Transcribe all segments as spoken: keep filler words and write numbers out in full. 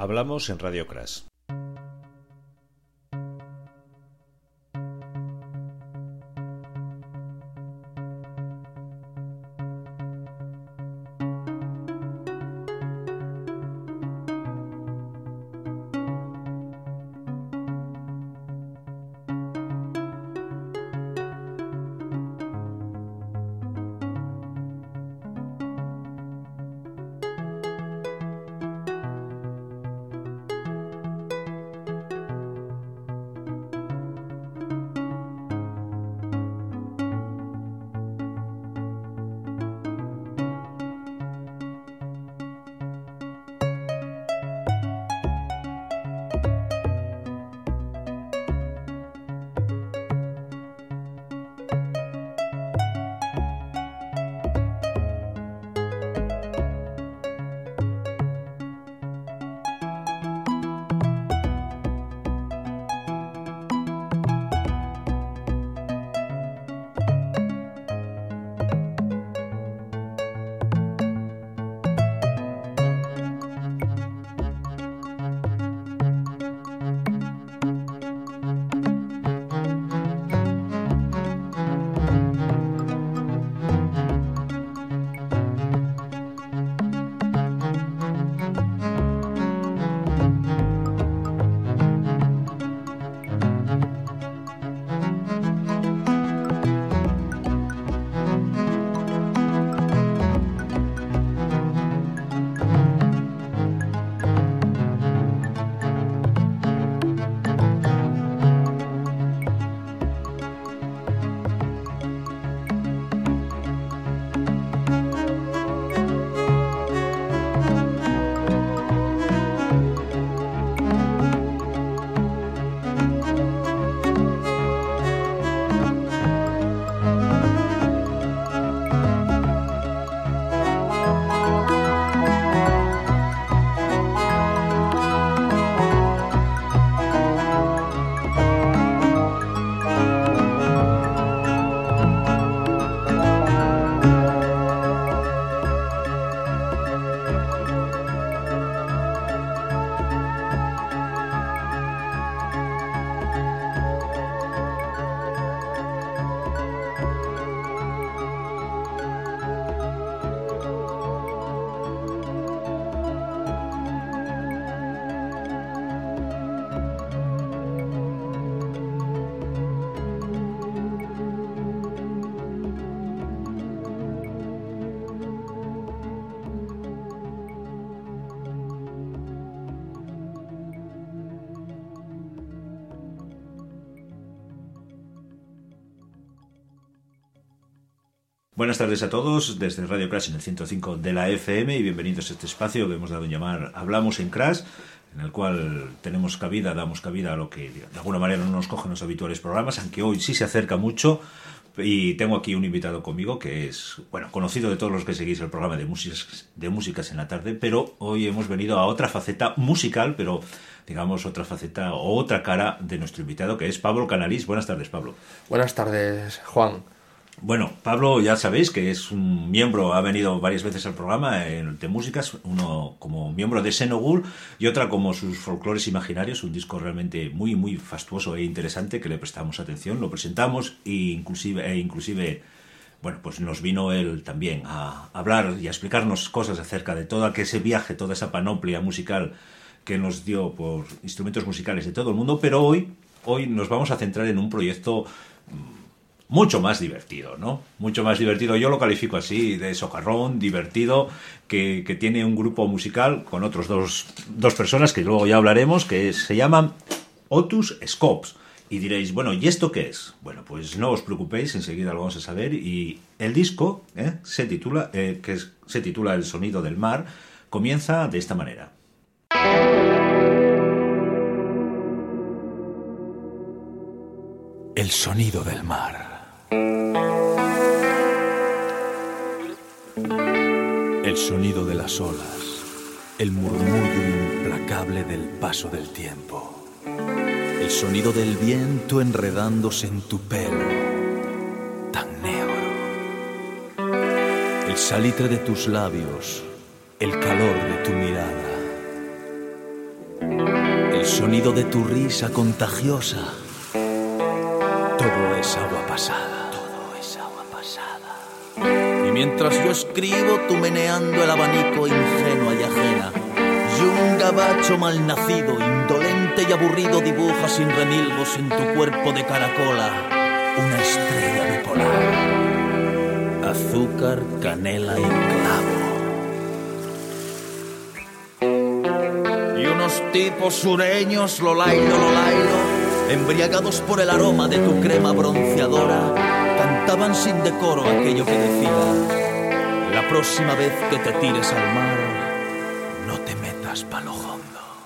Hablamos en Radio Crash. Buenas tardes a todos desde Radio Crash en el ciento cinco de la F M y bienvenidos a este espacio que hemos dado en llamar Hablamos en Crash, en el cual tenemos cabida, damos cabida a lo que de alguna manera no nos cogen los habituales programas, aunque hoy sí se acerca mucho. Y tengo aquí un invitado conmigo que es, bueno, conocido de todos los que seguís el programa de músicas, de músicas en la tarde, pero hoy hemos venido a otra faceta musical, pero digamos otra faceta o otra cara de nuestro invitado, que es Pablo Canalís. Buenas tardes, Pablo. Buenas tardes, Juan. Bueno, Pablo ya sabéis que es un miembro, ha venido varias veces al programa de músicas, uno como miembro de Xenogul y otra como sus folclores imaginarios, un disco realmente muy muy fastuoso e interesante que le prestamos atención, lo presentamos e inclusive, e inclusive bueno, pues nos vino él también a hablar y a explicarnos cosas acerca de todo ese viaje, toda esa panoplia musical que nos dio por instrumentos musicales de todo el mundo, pero hoy, hoy nos vamos a centrar en un proyecto mucho más divertido, ¿no? Mucho más divertido, yo lo califico así, de socarrón, divertido, que, que tiene un grupo musical con otros dos, dos personas que luego ya hablaremos, que se llaman Otus Scopes. Y diréis, bueno, ¿y esto qué es? Bueno, pues no os preocupéis, enseguida lo vamos a saber. Y el disco ¿eh? se titula, eh, que es, se titula El sonido del mar, comienza de esta manera. El sonido del mar. El sonido de las olas, el murmullo implacable del paso del tiempo, el sonido del viento enredándose en tu pelo, tan negro, el salitre de tus labios, el calor de tu mirada, el sonido de tu risa contagiosa. Todo es agua pasada. Todo es agua pasada. Y mientras yo escribo, tú meneando el abanico ingenua y ajena. Y un gabacho malnacido, indolente y aburrido, dibuja sin remilgos en tu cuerpo de caracola una estrella bipolar. Azúcar, canela y clavo. Y unos tipos sureños, lolailo, lolailo, embriagados por el aroma de tu crema bronceadora, cantaban sin decoro aquello que decía: la próxima vez que te tires al mar, no te metas pa' lo hondo.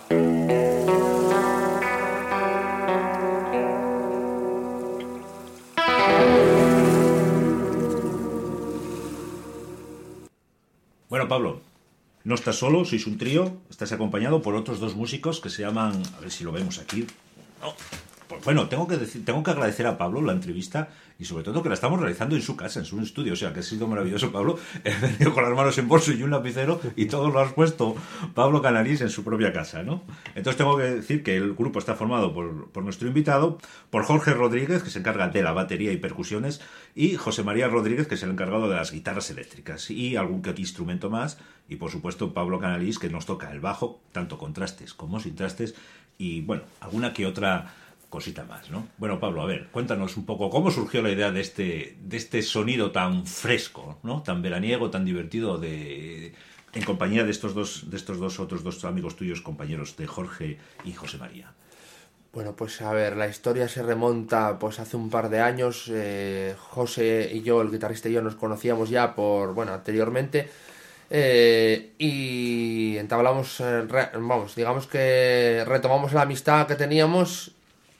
Bueno, Pablo, no estás solo, sois un trío, estás acompañado por otros dos músicos que se llaman, a ver si lo vemos aquí. No, pues bueno, tengo que decir, tengo que agradecer a Pablo la entrevista y sobre todo que la estamos realizando en su casa, en su estudio, o sea que ha sido maravilloso, Pablo. He venido con las manos en bolso y un lapicero y todo lo has puesto Pablo Canalís en su propia casa, ¿no? Entonces tengo que decir que el grupo está formado por, por nuestro invitado, por Jorge Rodríguez, que se encarga de la batería y percusiones, y José María Rodríguez, que es el encargado de las guitarras eléctricas y algún que otro instrumento más, y por supuesto Pablo Canalís, que nos toca el bajo, tanto con trastes como sin trastes, y bueno, alguna que otra cosita más, ¿no? Bueno, Pablo, a ver, cuéntanos un poco cómo surgió la idea de este, de este sonido tan fresco, ¿no? Tan veraniego, tan divertido, de, en compañía de estos dos, de estos dos otros dos amigos tuyos, compañeros de Jorge y José María. Bueno, pues a ver, la historia se remonta pues hace un par de años. eh, José y yo, el guitarrista y yo, nos conocíamos ya por, bueno, anteriormente, eh, y entablamos, eh, re, vamos, digamos que retomamos la amistad que teníamos.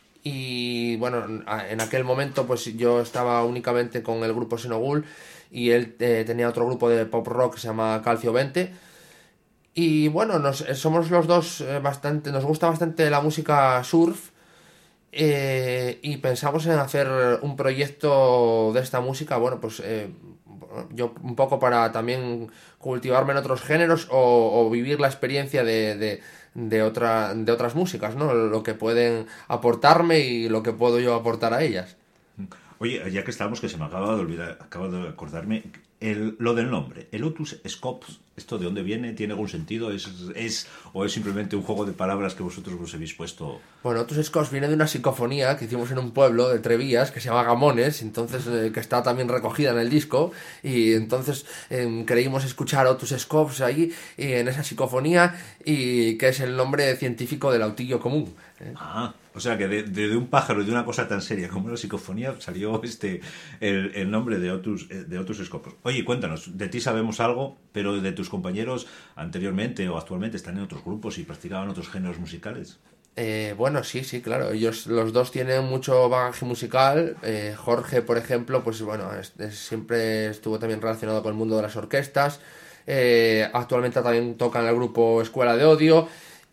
Y bueno, en aquel momento pues yo estaba únicamente con el grupo Senogul y él eh, tenía otro grupo de pop rock que se llama Calcio veinte. Y bueno, nos, somos los dos eh, bastante, nos gusta bastante la música surf, eh, y pensamos en hacer un proyecto de esta música, bueno, pues eh, yo un poco para también cultivarme en otros géneros o, o vivir la experiencia de... de de otra de otras músicas, ¿no? Lo que pueden aportarme y lo que puedo yo aportar a ellas. Oye, ya que estamos, que se me acaba de olvidar, acabo de acordarme, el, lo del nombre, el Otus Scopes, ¿esto de dónde viene? ¿Tiene algún sentido? ¿Es, es o es simplemente un juego de palabras que vosotros os habéis puesto? Bueno, Otus Scopes viene de una psicofonía que hicimos en un pueblo de Trevías que se llama Gamones, entonces eh, que está también recogida en el disco, y entonces eh, creímos escuchar Otus Scopes ahí y en esa psicofonía, y que es el nombre científico del autillo común. ¿eh? Ah, o sea que de, de, de un pájaro y de una cosa tan seria como la psicofonía salió este el, el nombre de Otus, de Otus Scopes. Oye, cuéntanos, de ti sabemos algo, pero de tus compañeros anteriormente o actualmente están en otros grupos y practicaban otros géneros musicales. Eh, bueno, sí, sí, claro. Ellos, los dos tienen mucho bagaje musical. Eh, Jorge, por ejemplo, pues bueno, es, es, siempre estuvo también relacionado con el mundo de las orquestas. Eh, actualmente también toca en el grupo Escuela de Odio.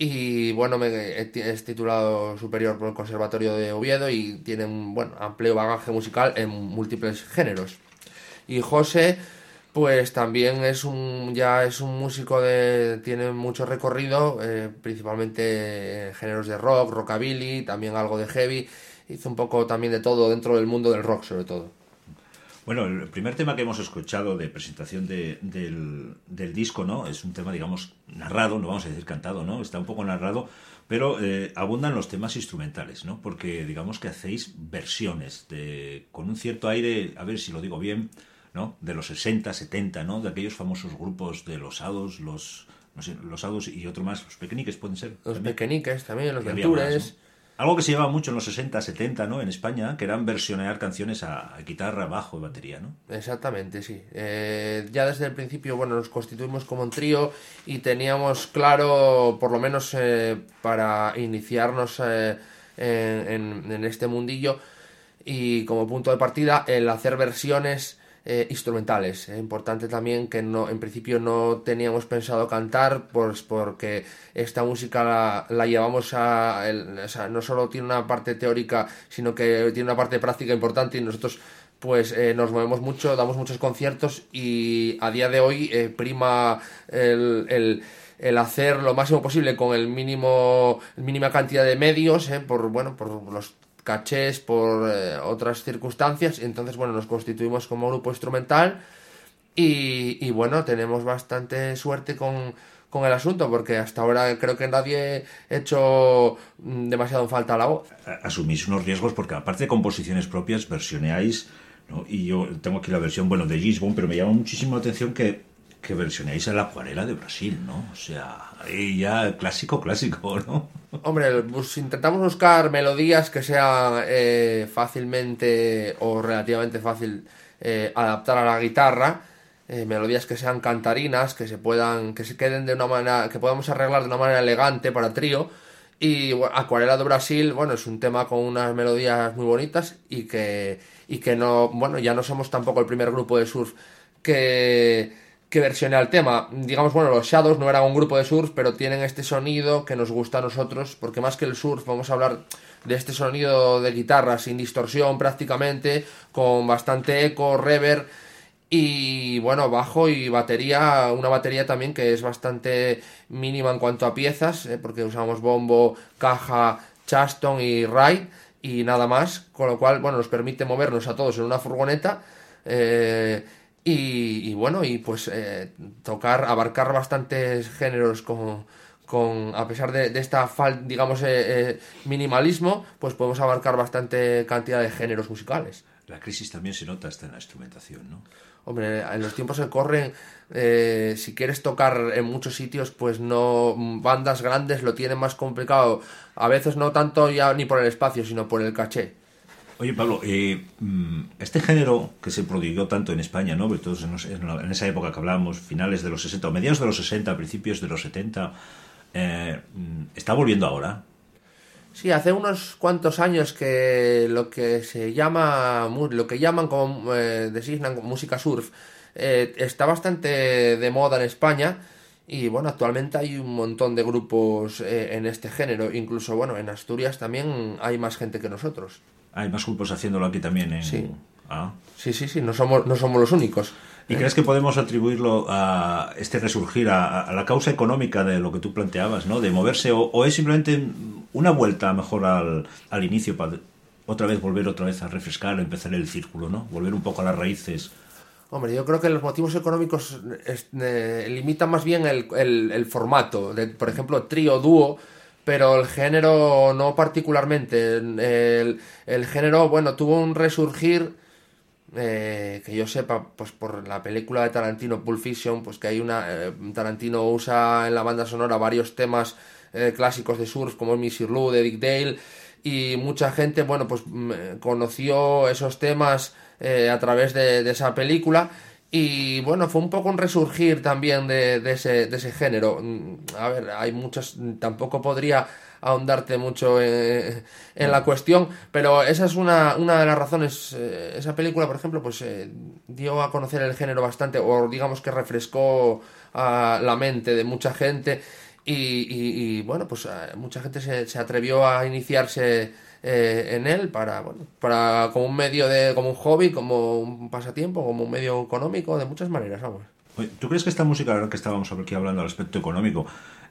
Y bueno, me, es titulado superior por el Conservatorio de Oviedo y tiene un bueno, amplio bagaje musical en múltiples géneros. Y José, pues también es un ya es un músico de tiene mucho recorrido, eh, principalmente en géneros de rock, rockabilly, también algo de heavy. Hizo un poco también de todo dentro del mundo del rock, sobre todo. Bueno, el primer tema que hemos escuchado de presentación de, del, del disco, ¿no? Es un tema, digamos, narrado, no vamos a decir cantado, ¿no? Está un poco narrado, pero eh, abundan los temas instrumentales, ¿no? Porque digamos que hacéis versiones de, con un cierto aire, a ver si lo digo bien, ¿no? De los sesenta, setenta, ¿no? De aquellos famosos grupos de los Ados, los, no sé, los Ados y otro más, los Pequeñiques pueden ser. Los también. Pequeñiques también, los Y Ventures. ¿no? Algo que se llevaba mucho en los sesenta, setenta, ¿no? En España, que eran versionear canciones a, a guitarra, bajo y batería, ¿no? Exactamente, sí. Eh, ya desde el principio, bueno, nos constituimos como un trío y teníamos claro, por lo menos eh, para iniciarnos eh, en, en, en este mundillo y como punto de partida, el hacer versiones Eh, instrumentales. Es importante también que no, en principio no teníamos pensado cantar, pues porque esta música la, la llevamos a, el, o sea, no solo tiene una parte teórica, sino que tiene una parte práctica importante y nosotros pues eh, nos movemos mucho, damos muchos conciertos y a día de hoy eh, prima el, el el hacer lo máximo posible con el mínimo mínima cantidad de medios, eh, por bueno por los cachés, por eh, otras circunstancias. Entonces, bueno, nos constituimos como grupo instrumental y, y bueno, tenemos bastante suerte con, con el asunto, porque hasta ahora creo que nadie ha hecho demasiado en falta la voz. Asumís unos riesgos porque, aparte de composiciones propias, versioneáis, ¿no? Y yo tengo aquí la versión, bueno, de Gisborne, pero me llama muchísimo la atención que, que versioneáis a la Acuarela de Brasil, ¿no? O sea, ahí ya clásico, clásico, ¿no? Hombre, pues intentamos buscar melodías que sean eh, fácilmente o relativamente fácil eh, adaptar a la guitarra, eh, melodías que sean cantarinas, que se puedan, que se queden de una manera, que podamos arreglar de una manera elegante para trío. Y bueno, Acuarela de Brasil, bueno, es un tema con unas melodías muy bonitas y que, y que no, bueno, ya no somos tampoco el primer grupo de surf que que versione el tema. Digamos, bueno, los Shadows no eran un grupo de surf, pero tienen este sonido que nos gusta a nosotros, porque más que el surf vamos a hablar de este sonido de guitarra sin distorsión prácticamente, con bastante eco, reverb y bueno, bajo y batería, una batería también que es bastante mínima en cuanto a piezas, eh, porque usamos bombo, caja, Charleston y ride y nada más, con lo cual, bueno, nos permite movernos a todos en una furgoneta, eh, Y, y bueno, y pues eh, tocar, abarcar bastantes géneros con, con a pesar de, de esta fal, digamos eh, eh, minimalismo, pues podemos abarcar bastante cantidad de géneros musicales. La crisis también se nota hasta en la instrumentación, ¿no? Hombre, en los tiempos que corren, eh, si quieres tocar en muchos sitios, pues no, bandas grandes lo tienen más complicado, a veces no tanto ya ni por el espacio, sino por el caché. Oye, Pablo, eh, este género que se prodigó tanto en España, ¿no? Entonces, en esa época que hablábamos, finales de los sesenta, o mediados de los sesenta, principios de los setenta, eh, ¿está volviendo ahora? Sí, hace unos cuantos años que lo que se llama, lo que llaman como, eh, designan como música surf, eh, está bastante de moda en España. Y bueno, actualmente hay un montón de grupos eh, en este género. Incluso, bueno, en Asturias también hay más gente que nosotros. Hay más grupos haciéndolo aquí también, ¿eh? Sí. Ah. Sí, sí, sí, no somos, no somos los únicos. ¿Y crees que podemos atribuirlo a este resurgir, a, a la causa económica de lo que tú planteabas, ¿no? De moverse, o, o es simplemente una vuelta mejor al, al inicio para otra vez volver otra vez a refrescar, a empezar el círculo, ¿no? Volver un poco a las raíces. Hombre, yo creo que los motivos económicos es, eh, limitan más bien el, el, el formato, de, por ejemplo, trío, dúo, pero el género no particularmente. El, el género, bueno, tuvo un resurgir, eh, que yo sepa, pues por la película de Tarantino, Pulp Fiction, pues que hay una... Eh, Tarantino usa en la banda sonora varios temas eh, clásicos de surf, como Missy Lou, de Dick Dale, y mucha gente, bueno, pues conoció esos temas eh, a través de, de esa película. Y bueno, fue un poco un resurgir también de, de, ese, de ese género. A ver, hay muchas, tampoco podría ahondarte mucho en, en la cuestión, pero esa es una, una de las razones. Esa película, por ejemplo, pues eh, dio a conocer el género bastante, o digamos que refrescó a la mente de mucha gente. Y, y, y bueno, pues mucha gente se, se atrevió a iniciarse Eh, en él para, bueno, para como un medio de, como un hobby, como un pasatiempo, como un medio económico, de muchas maneras, vamos. ¿Tú crees que esta música, ahora que estábamos aquí hablando al aspecto económico,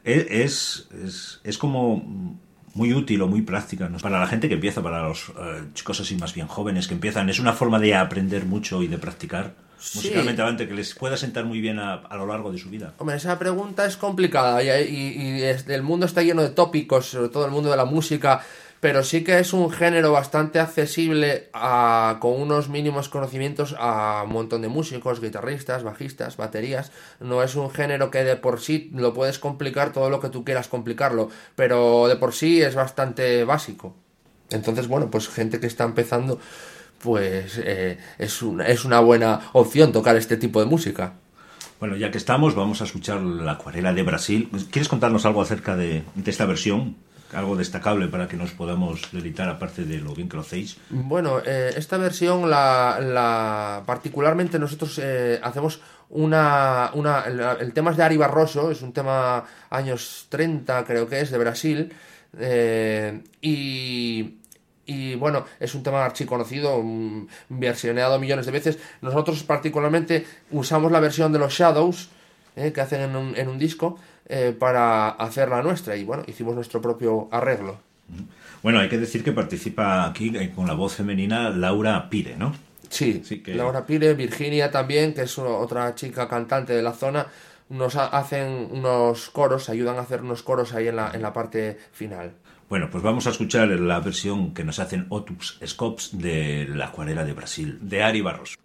es, es, es como muy útil o muy práctica, ¿no? Para la gente que empieza, para los uh, chicos así más bien jóvenes que empiezan? ¿Es una forma de aprender mucho y de practicar sí. musicalmente hablando, que les pueda sentar muy bien a, a lo largo de su vida? Hombre, esa pregunta es complicada y, y, y es, el mundo está lleno de tópicos, sobre todo el mundo de la música, pero sí que es un género bastante accesible a, con unos mínimos conocimientos a un montón de músicos, guitarristas, bajistas, baterías. No es un género que de por sí lo puedes complicar todo lo que tú quieras complicarlo, pero de por sí es bastante básico. Entonces, bueno, pues gente que está empezando, pues eh, es, una, es una buena opción tocar este tipo de música. Bueno, ya que estamos, vamos a escuchar la Acuarela de Brasil. ¿Quieres contarnos algo acerca de, de esta versión? Algo destacable para que nos podamos deleitar, aparte de lo bien que lo hacéis. Bueno, eh, esta versión, la, la particularmente nosotros eh, hacemos una... una el, el tema es de Ari Barroso, es un tema años treinta, creo que es, de Brasil, eh, y... Y bueno, es un tema archiconocido, um, versioneado millones de veces. Nosotros particularmente usamos la versión de los Shadows, eh, que hacen en un, en un disco eh, para hacer la nuestra, y bueno, hicimos nuestro propio arreglo. Bueno, hay que decir que participa aquí con la voz femenina Laura Pire, ¿no? Sí, sí que... Laura Pire, Virginia también, que es otra chica cantante de la zona, nos hacen unos coros, ayudan a hacer unos coros ahí en la, en la parte final. Bueno, pues vamos a escuchar la versión que nos hacen Otus Scopes de La Acuarela de Brasil, de Ari Barroso.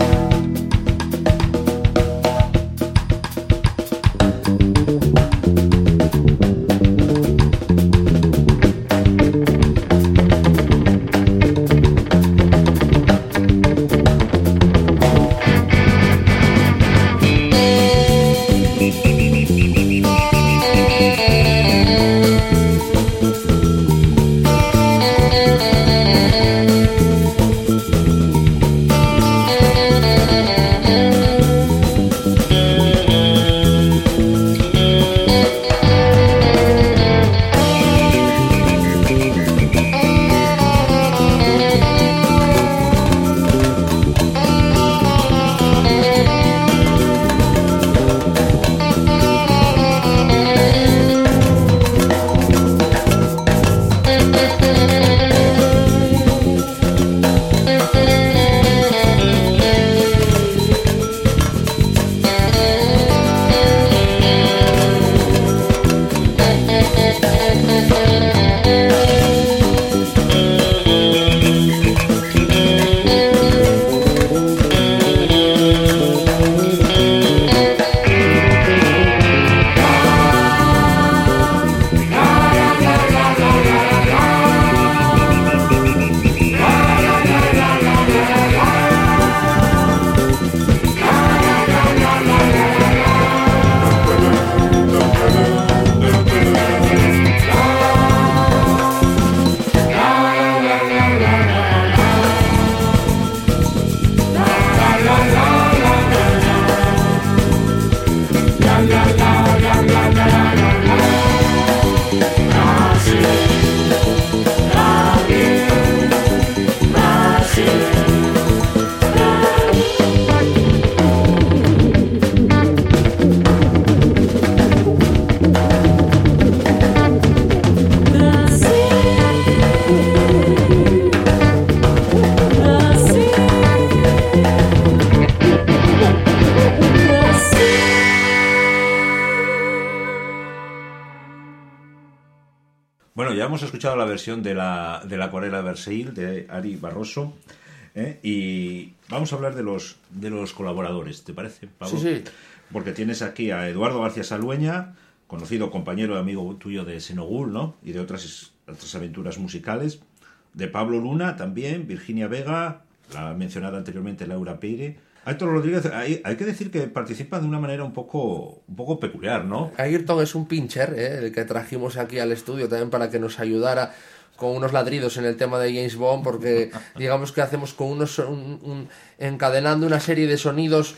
Bueno, ya hemos escuchado la versión de la, de la Acuarela de Brasil, de Ari Barroso, ¿eh? Y vamos a hablar de los, de los colaboradores, ¿te parece, Pablo? Sí, sí. Porque tienes aquí a Eduardo García Salueña, conocido compañero y amigo tuyo de Senogul, ¿no? Y de otras, otras aventuras musicales. De Pablo Luna también, Virginia Vega, la mencionada anteriormente Laura Peire. Ayrton Rodríguez, hay, hay que decir que participa de una manera un poco, un poco peculiar, ¿no? Ayrton es un pincher, ¿eh? El que trajimos aquí al estudio también para que nos ayudara con unos ladridos en el tema de James Bond, porque digamos que hacemos con unos un, un, encadenando una serie de sonidos,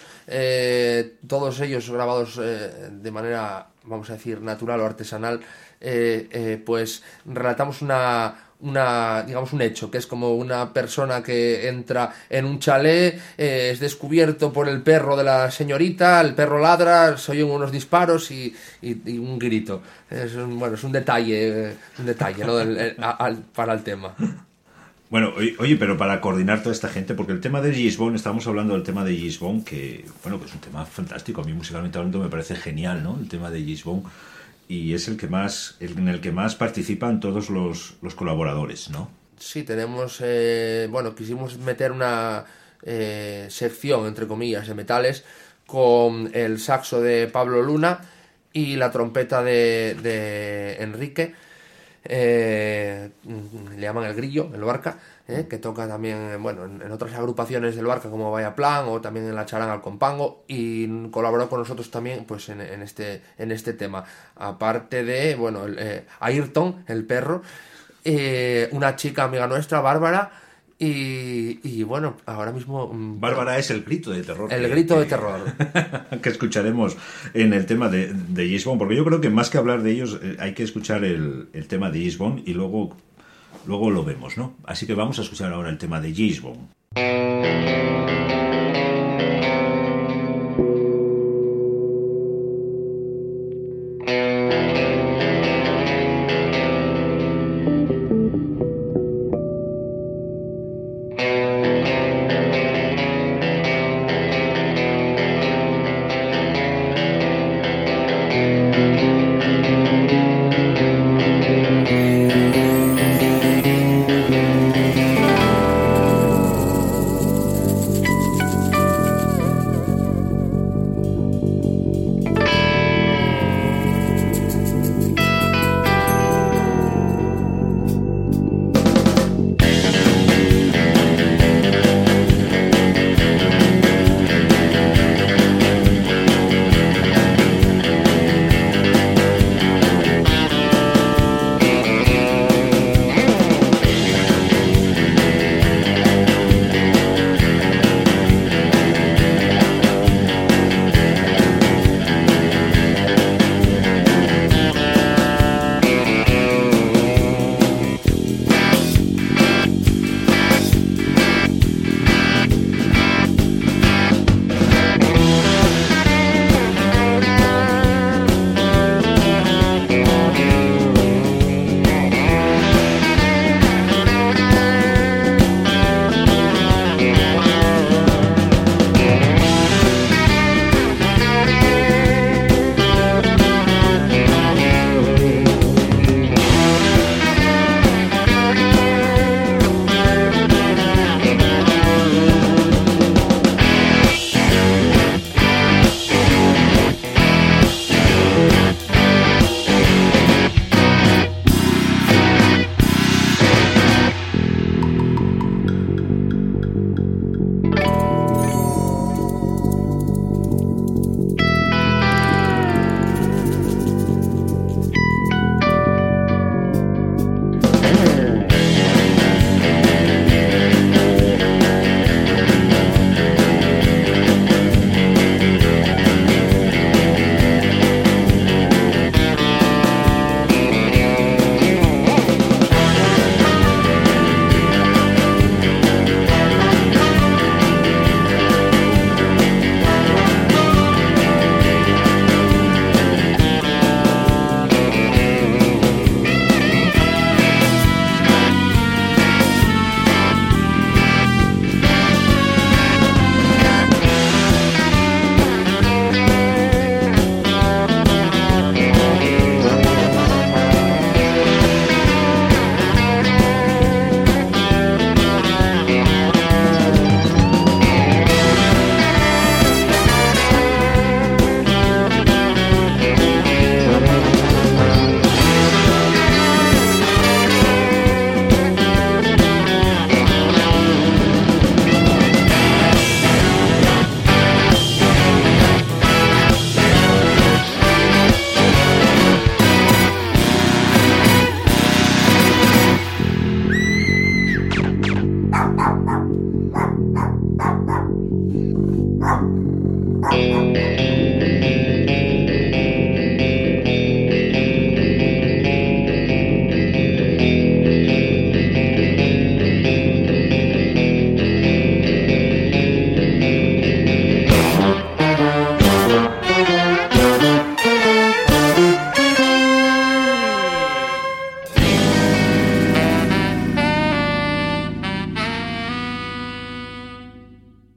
eh, todos ellos grabados eh, de manera, vamos a decir, natural o artesanal, eh, eh, pues relatamos una una digamos un hecho, que es como una persona que entra en un chalet, eh, es descubierto por el perro de la señorita, el perro ladra, se oyen unos disparos y, y, y un grito. Es un, bueno, es un detalle, un detalle, ¿no? el, el, al, para el tema. Bueno, oye, pero para coordinar toda esta gente, porque el tema de James Bond, estamos hablando del tema de James Bond, que, bueno, que es un tema fantástico, a mí musicalmente hablando me parece genial, ¿no? El tema de James Bond. Y es el que más, el, en el que más participan todos los, los colaboradores, ¿no? Sí, tenemos, eh, bueno, quisimos meter una eh, sección, entre comillas, de metales, con el saxo de Pablo Luna y la trompeta de, de Enrique, eh, le llaman el Grillo, el Barca, eh, que toca también, bueno, en, en otras agrupaciones del Barca como Vaya Plan o también en la Charanga al Compango, y colaboró con nosotros también pues en, en este en este tema, aparte de, bueno, el, eh, Ayrton, el perro, eh, una chica amiga nuestra, Bárbara, y, y bueno, ahora mismo... Bárbara es el grito de terror. El que, grito que, de terror. Que escucharemos en el tema de, de James Bond, porque yo creo que más que hablar de ellos eh, hay que escuchar el, el tema de James Bond y luego, luego lo vemos, ¿no? Así que vamos a escuchar ahora el tema de James Bond.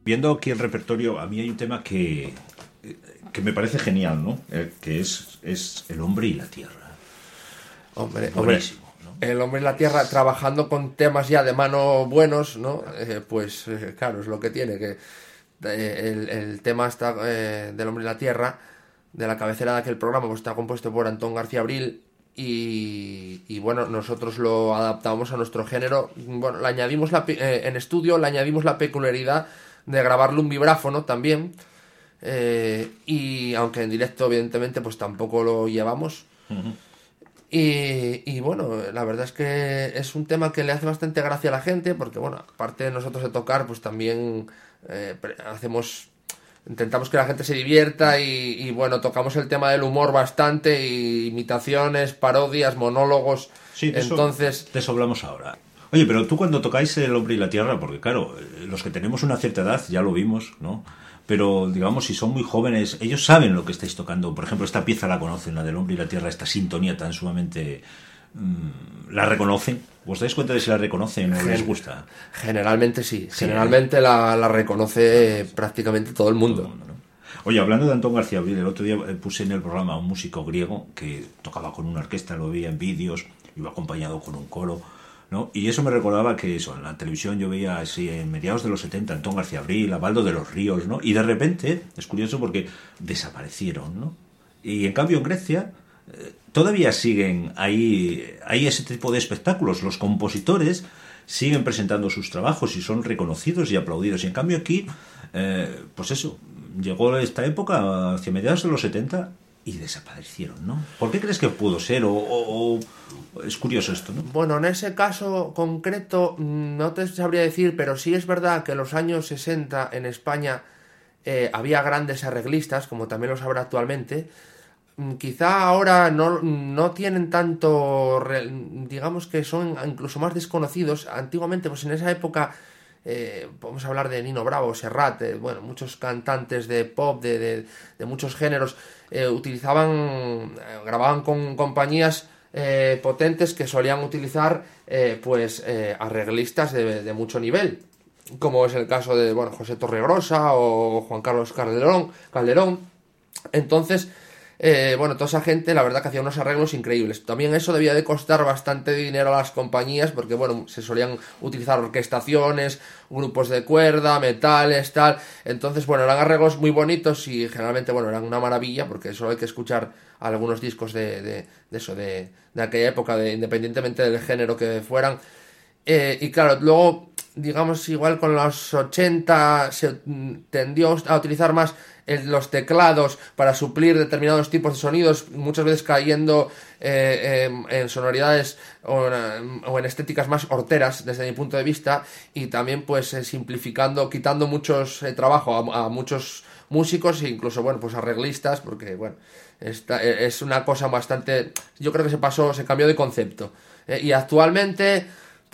Viendo aquí el repertorio, a mí hay un tema que, que me parece genial, ¿no? El, que es, es El hombre y la tierra. Hombre, Buenísimo, hombre, ¿no? El hombre y la tierra, trabajando con temas ya de mano buenos, ¿no? Eh, pues eh, claro, es lo que tiene, que eh, el, el tema está, eh, del hombre y la tierra, de la cabecera de aquel programa, pues está compuesto por Antón García Abril. Y, y bueno, nosotros lo adaptamos a nuestro género. Bueno, le añadimos la, eh, en estudio le añadimos la peculiaridad de grabarle un vibráfono también, eh, y aunque en directo evidentemente pues tampoco lo llevamos. Uh-huh. y, y bueno, la verdad es que es un tema que le hace bastante gracia a la gente, porque bueno, aparte de nosotros de tocar, pues también eh, hacemos intentamos que la gente se divierta y, y bueno, tocamos el tema del humor bastante, y imitaciones, parodias, monólogos. Sí, de entonces eso, de eso hablamos ahora. Oye, pero tú cuando tocáis El hombre y la tierra, porque claro, los que tenemos una cierta edad ya lo vimos, ¿no? Pero digamos, si son muy jóvenes, ellos saben lo que estáis tocando. Por ejemplo, esta pieza la conocen, la del hombre y la tierra, esta sintonía tan sumamente... Mmm, ¿la reconocen? ¿Os dais cuenta de si la reconocen o les gusta? Generalmente sí, sí generalmente ¿eh? la, la reconoce prácticamente todo el mundo. Todo el mundo, ¿no? Oye, hablando de Antón García Abril, el otro día puse en el programa a un músico griego que tocaba con una orquesta, lo veía en vídeos, iba acompañado con un coro, ¿no? Y eso me recordaba que eso, en la televisión yo veía así en mediados de los setenta, Antón García Abril, Abaldo de los Ríos, ¿no? Y de repente, es curioso porque desaparecieron, ¿no? Y en cambio en Grecia eh, todavía siguen ahí, hay ese tipo de espectáculos, los compositores siguen presentando sus trabajos y son reconocidos y aplaudidos. Y en cambio aquí, eh, pues eso, llegó esta época hacia mediados de los setenta y desaparecieron, ¿no? ¿Por qué crees que pudo ser? O, o, o es curioso esto, ¿no? Bueno, en ese caso concreto no te sabría decir, pero sí es verdad que en los años sesenta en España eh, había grandes arreglistas, como también los habrá actualmente. Quizá ahora no, no tienen tanto, digamos que son incluso más desconocidos. Antiguamente, pues en esa época, eh, podemos hablar de Nino Bravo, Serrat, eh, bueno, muchos cantantes de pop, de, de, de muchos géneros, eh, utilizaban, eh, grababan con compañías eh, potentes que solían utilizar eh, pues eh, arreglistas de, de mucho nivel, como es el caso de bueno, José Torregrosa o Juan Carlos Calderón. Calderón. Entonces, Eh, bueno, toda esa gente, la verdad que hacía unos arreglos increíbles. También eso debía de costar bastante dinero a las compañías, porque bueno, se solían utilizar orquestaciones, grupos de cuerda, metales, tal. Entonces, bueno, eran arreglos muy bonitos y generalmente, bueno, eran una maravilla, porque solo hay que escuchar algunos discos de, de, de eso, de, de aquella época, de, independientemente del género que fueran. Eh, y claro, luego, digamos, igual con los ochenta se tendió a utilizar más el, los teclados para suplir determinados tipos de sonidos, muchas veces cayendo eh, eh, en sonoridades o en, o en estéticas más horteras desde mi punto de vista, y también pues eh, simplificando, quitando muchos eh, trabajo a, a muchos músicos e incluso, bueno, pues arreglistas, porque bueno, esta, es una cosa bastante, yo creo que se pasó, se cambió de concepto. Eh, y actualmente,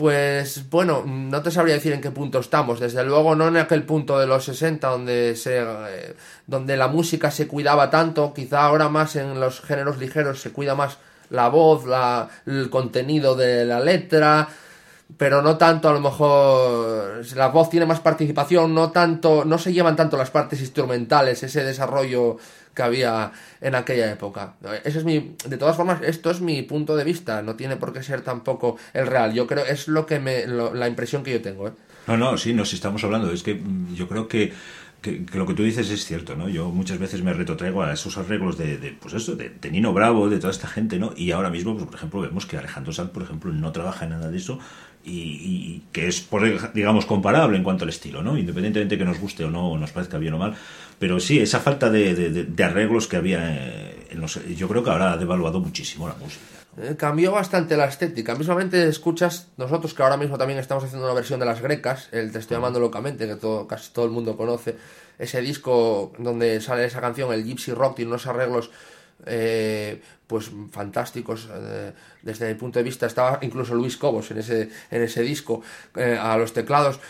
pues bueno, no te sabría decir en qué punto estamos. Desde luego no en aquel punto de los sesenta donde se eh, donde la música se cuidaba tanto. Quizá ahora más en los géneros ligeros se cuida más la voz, la, el contenido de la letra, pero no tanto, a lo mejor la voz tiene más participación, no tanto, no se llevan tanto las partes instrumentales, ese desarrollo que había en aquella época. Ese es mi, de todas formas, esto es mi punto de vista, no tiene por qué ser tampoco el real. Yo creo, es lo que me, lo, la impresión que yo tengo, ¿eh? No, no, sí, nos estamos hablando, es que yo creo que Que, que lo que tú dices es cierto, ¿no? Yo muchas veces me retrotraigo a esos arreglos de, de pues eso, de, de Nino Bravo, de toda esta gente, ¿no? Y ahora mismo, pues, por ejemplo, vemos que Alejandro Sanz, por ejemplo, no trabaja en nada de eso y, y que es, por, digamos, comparable en cuanto al estilo, ¿no? Independientemente que nos guste o no, o nos parezca bien o mal. Pero sí, esa falta de, de, de arreglos que había en los... Yo creo que ahora ha devaluado muchísimo la música. Eh, cambió bastante la estética. Mismamente escuchas, nosotros que ahora mismo también estamos haciendo una versión de Las Grecas, el Te estoy amando locamente, que todo, casi todo el mundo conoce, ese disco donde sale esa canción, el Gypsy Rock, tiene unos arreglos eh, pues fantásticos. Eh, desde mi punto de vista estaba incluso Luis Cobos en ese, en ese disco, eh, a los teclados.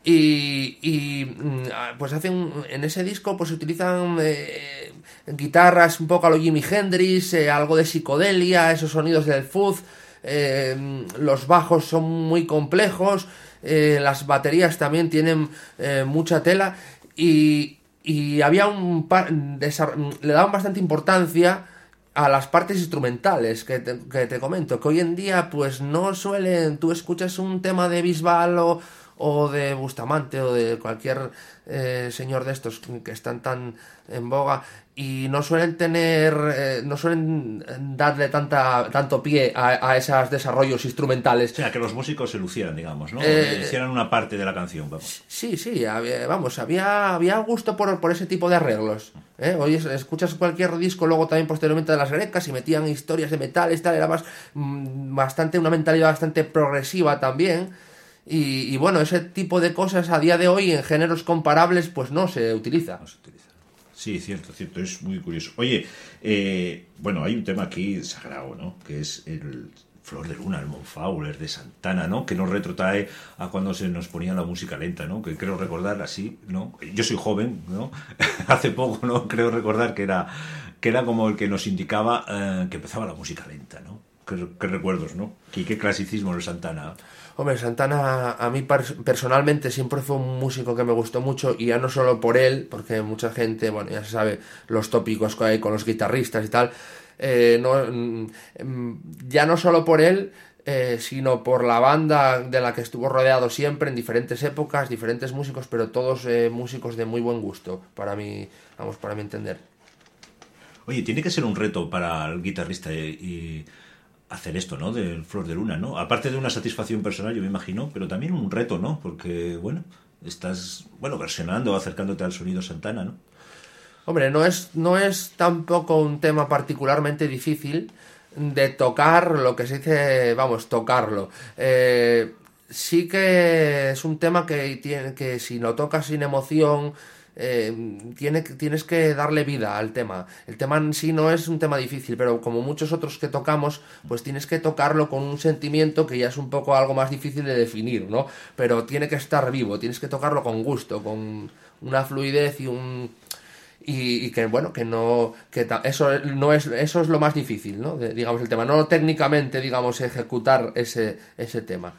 Y, y pues hacen en ese disco pues utilizan eh, guitarras un poco a lo Jimi Hendrix, eh, algo de psicodelia, esos sonidos del fuzz, eh, los bajos son muy complejos eh, las baterías también tienen eh, mucha tela y, y había un par, le daban bastante importancia a las partes instrumentales que te, que te comento, que hoy en día pues no suelen, tú escuchas un tema de Bisbal o, o de Bustamante o de cualquier eh, señor de estos que están tan en boga y no suelen tener, eh, no suelen darle tanta tanto pie a, a esos desarrollos instrumentales. O sea, que los músicos se lucieran, digamos, ¿no? Eh, hicieran una parte de la canción, vamos. Sí, sí, había, vamos, había, había gusto por, por ese tipo de arreglos. ¿eh? Hoy es, escuchas cualquier disco, luego también posteriormente de las grecas y metían historias de metales, tal, era más mm, bastante, una mentalidad bastante progresiva también. Y, y bueno, ese tipo de cosas a día de hoy en géneros comparables pues no se utiliza. No se utiliza. Sí, cierto, cierto, es muy curioso. Oye, eh, bueno, hay un tema aquí sagrado, ¿no? Que es el Flor de Luna, el Moonfowler de Santana, ¿no? Que nos retrotrae a cuando se nos ponía la música lenta, ¿no? Que creo recordar así, ¿no? Yo soy joven, ¿no? Hace poco, ¿no? Creo recordar que era, que era como el que nos indicaba eh, que empezaba la música lenta, ¿no? Qué, qué recuerdos, ¿no? Y qué clasicismo el Santana. Hombre, Santana a mí personalmente siempre fue un músico que me gustó mucho y ya no solo por él, porque mucha gente, bueno, ya se sabe los tópicos que hay con los guitarristas y tal, eh, no, ya no solo por él, eh, sino por la banda de la que estuvo rodeado siempre en diferentes épocas, diferentes músicos, pero todos eh, músicos de muy buen gusto, para mí, vamos, para mi entender. Oye, tiene que ser un reto para el guitarrista y... y... hacer esto, ¿no? Del Flor de Luna, ¿no? Aparte de una satisfacción personal, yo me imagino, pero también un reto, ¿no? Porque, bueno, estás, bueno, versionando, acercándote al sonido Santana, ¿no? Hombre, no es, no es tampoco un tema particularmente difícil de tocar, lo que se dice, vamos, tocarlo. Eh, sí que es un tema que, tiene, que si lo tocas sin emoción... Eh, tiene, tienes que darle vida al tema. El tema en sí no es un tema difícil, pero como muchos otros que tocamos, pues tienes que tocarlo con un sentimiento que ya es un poco algo más difícil de definir, ¿no? Pero tiene que estar vivo, tienes que tocarlo con gusto, con una fluidez y un... Y, y que bueno, que no... que ta, eso no es eso es lo más difícil, ¿no? De, digamos, el tema. No técnicamente, digamos, ejecutar ese, ese tema.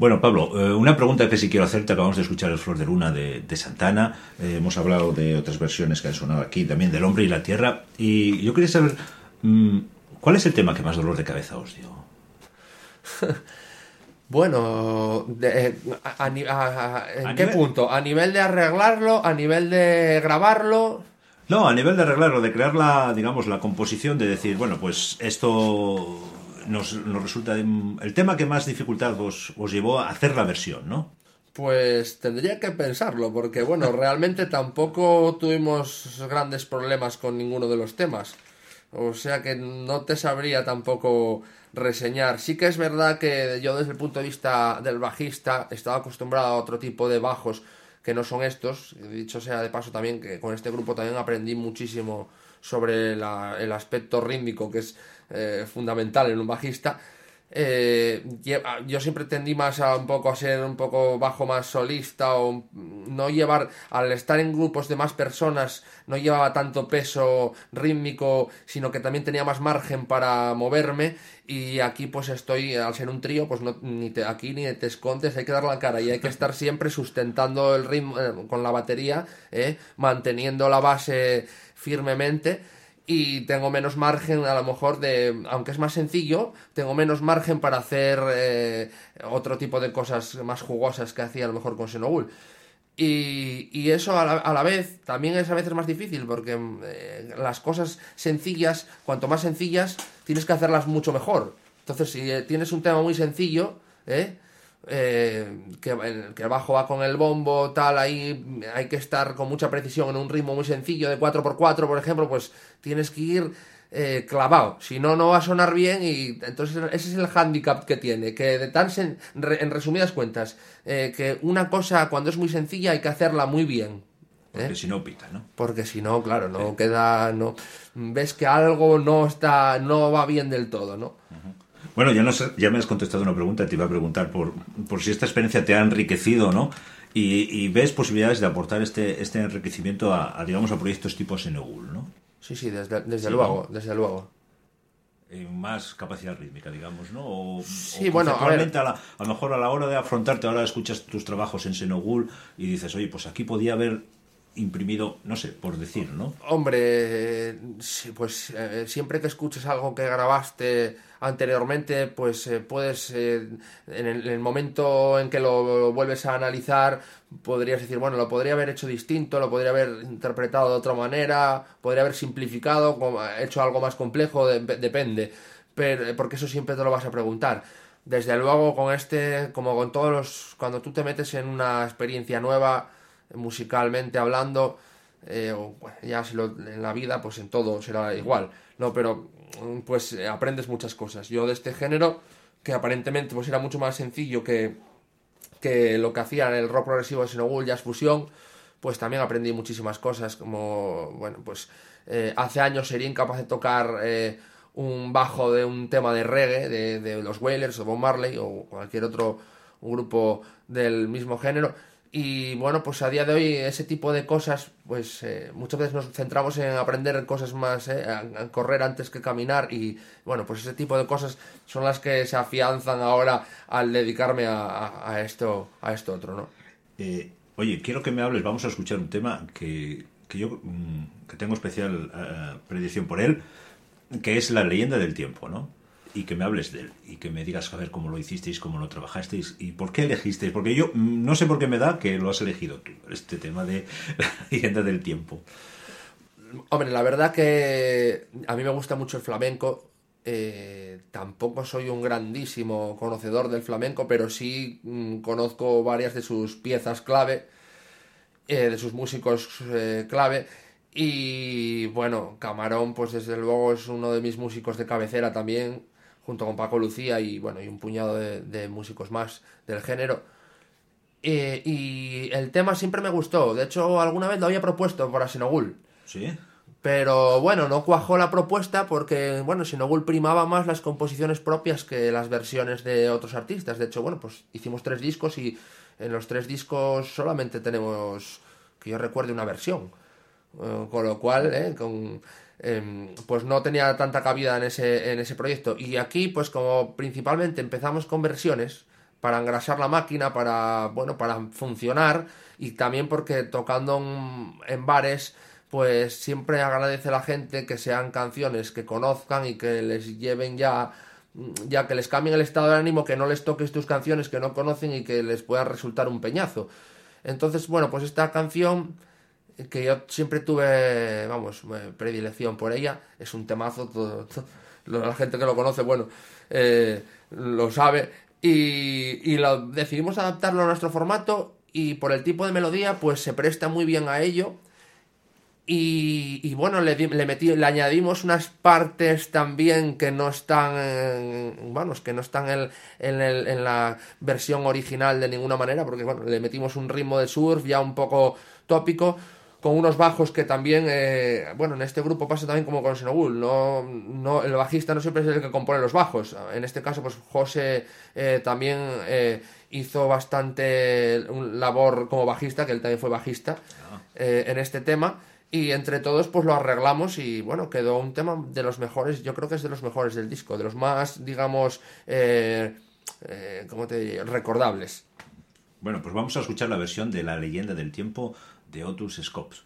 Bueno, Pablo, eh, una pregunta que sí quiero hacerte. Acabamos de escuchar El Flor de Luna de, de Santana. Eh, hemos hablado de otras versiones que han sonado aquí, también del Hombre y la Tierra. Y yo quería saber, mmm, ¿cuál es el tema que más dolor de cabeza os dio? Bueno, de, a, a, a, ¿en ¿A qué nivel? punto? ¿A nivel de arreglarlo? ¿A nivel de grabarlo? No, a nivel de arreglarlo, de crear la, digamos, la composición, de decir, bueno, pues esto nos, nos resulta... El tema que más dificultad os, os llevó a hacer la versión, ¿no? Pues tendría que pensarlo, porque bueno, realmente tampoco tuvimos grandes problemas con ninguno de los temas. O sea que no te sabría tampoco reseñar. Sí que es verdad que yo desde el punto de vista del bajista estaba acostumbrado a otro tipo de bajos que no son estos. Dicho sea de paso también que con este grupo también aprendí muchísimo sobre la, el aspecto rítmico, que es eh, fundamental en un bajista. Eh, yo siempre tendí más a un poco a ser un poco bajo más solista, o no llevar, al estar en grupos de más personas, no llevaba tanto peso rítmico, sino que también tenía más margen para moverme. Y aquí pues estoy, al ser un trío, pues no, ni te, aquí ni te escondes, hay que dar la cara y hay que estar siempre sustentando el ritmo eh, con la batería, eh, manteniendo la base firmemente. Y tengo menos margen, a lo mejor, de, aunque es más sencillo, tengo menos margen para hacer eh, otro tipo de cosas más jugosas que hacía a lo mejor con Xenogul. Y, y eso a la, a la vez también es a veces más difícil, porque eh, las cosas sencillas, cuanto más sencillas, tienes que hacerlas mucho mejor. Entonces, si eh, tienes un tema muy sencillo, ¿eh? Eh, que, que el bajo va con el bombo, tal, ahí hay que estar con mucha precisión en un ritmo muy sencillo de cuatro por cuatro, por ejemplo, pues tienes que ir eh, clavado, si no, no va a sonar bien. Y entonces ese es el hándicap que tiene, que de tan sen, re, en resumidas cuentas, eh, que una cosa cuando es muy sencilla hay que hacerla muy bien. ¿Eh? Porque si no pita, ¿no? Porque si no, claro, no sí. queda, no ves que algo no está, no va bien del todo, ¿no? Uh-huh. Bueno, ya, nos, ya me has contestado una pregunta. Te iba a preguntar por, por si esta experiencia te ha enriquecido, ¿no? Y, y ves posibilidades de aportar este, este enriquecimiento a, a, digamos, a proyectos tipo Xenogul, ¿no? Sí, sí, desde, desde sí, luego, ¿no? desde luego. En más capacidad rítmica, digamos, ¿no? O, sí, o bueno, a ver. A, la, a lo mejor a la hora de afrontarte, ahora escuchas tus trabajos en Xenogul y dices, oye, pues aquí podía haber imprimido, no sé, por decir, ¿no? Hombre, sí, pues eh, siempre que escuches algo que grabaste anteriormente, pues eh, puedes, eh, en, el, en el momento en que lo vuelves a analizar, podrías decir, bueno, lo podría haber hecho distinto, lo podría haber interpretado de otra manera, podría haber simplificado, hecho algo más complejo, de, depende, pero, porque eso siempre te lo vas a preguntar. Desde luego, con este, como con todos los, cuando tú te metes en una experiencia nueva, musicalmente hablando, eh, o ya si lo, en la vida, pues en todo será igual, no, pero pues eh, aprendes muchas cosas. Yo de este género, que aparentemente pues era mucho más sencillo que, que lo que hacía en el rock progresivo de Xenogul, Jazz Fusión, pues también aprendí muchísimas cosas, como, bueno, pues eh, hace años sería incapaz de tocar eh, un bajo de un tema de reggae, de, de los Wailers o Bob Marley o cualquier otro un grupo del mismo género. Y bueno, pues a día de hoy ese tipo de cosas, pues eh, muchas veces nos centramos en aprender cosas más, eh, a, a correr antes que caminar. Y bueno, pues ese tipo de cosas son las que se afianzan ahora al dedicarme a, a, a esto a esto otro, ¿no? Eh, oye, quiero que me hables, vamos a escuchar un tema que, que yo mm, que tengo especial uh, predicción por él, que es La leyenda del tiempo, ¿no? Y que me hables de él y que me digas a ver cómo lo hicisteis, cómo lo trabajasteis y por qué elegisteis, porque yo no sé por qué me da que lo has elegido tú, este tema de La leyenda del tiempo. Hombre, la verdad que a mí me gusta mucho el flamenco. Eh, tampoco soy un grandísimo conocedor del flamenco, pero sí mmm, conozco varias de sus piezas clave, eh, de sus músicos eh, clave. Y bueno, Camarón, pues desde luego es uno de mis músicos de cabecera también, junto con Paco Lucía y bueno, y un puñado de, de músicos más del género. Eh, y el tema siempre me gustó. De hecho, alguna vez lo había propuesto para Xenogul. ¿Sí? Pero bueno, no cuajó la propuesta porque, bueno, Xenogul primaba más las composiciones propias que las versiones de otros artistas. De hecho, bueno, pues hicimos tres discos y en los tres discos solamente tenemos, que yo recuerde, una versión. Uh, con lo cual, eh, con, eh, pues no tenía tanta cabida en ese, en ese proyecto. Y aquí, pues como principalmente empezamos con versiones, para engrasar la máquina, para, bueno, para funcionar, y también porque tocando en, en bares, pues siempre agradece a la gente que sean canciones que conozcan y que les lleven ya, ya que les cambien el estado de ánimo, que no les toques tus canciones que no conocen y que les pueda resultar un peñazo. Entonces, bueno, pues esta canción, que yo siempre tuve, vamos, predilección por ella, es un temazo, todo, todo, la gente que lo conoce, bueno, eh, lo sabe, y, y lo, decidimos adaptarlo a nuestro formato, y por el tipo de melodía, pues se presta muy bien a ello. Y, y bueno, le, le, metí, le añadimos unas partes también que no están en, bueno, que no están en, en, el, en la versión original de ninguna manera, porque bueno, le metimos un ritmo de surf ya un poco tópico, con unos bajos que también, eh, bueno, en este grupo pasa también como con Xenogul, no, no, el bajista no siempre es el que compone los bajos. En este caso, pues José eh, también eh, hizo bastante labor como bajista, que él también fue bajista eh, en este tema. Y entre todos pues lo arreglamos y bueno, quedó un tema de los mejores, yo creo que es de los mejores del disco, de los más, digamos, eh, eh, ¿cómo te diría? Recordables. Bueno, pues vamos a escuchar la versión de La leyenda del tiempo de Otus Scopes.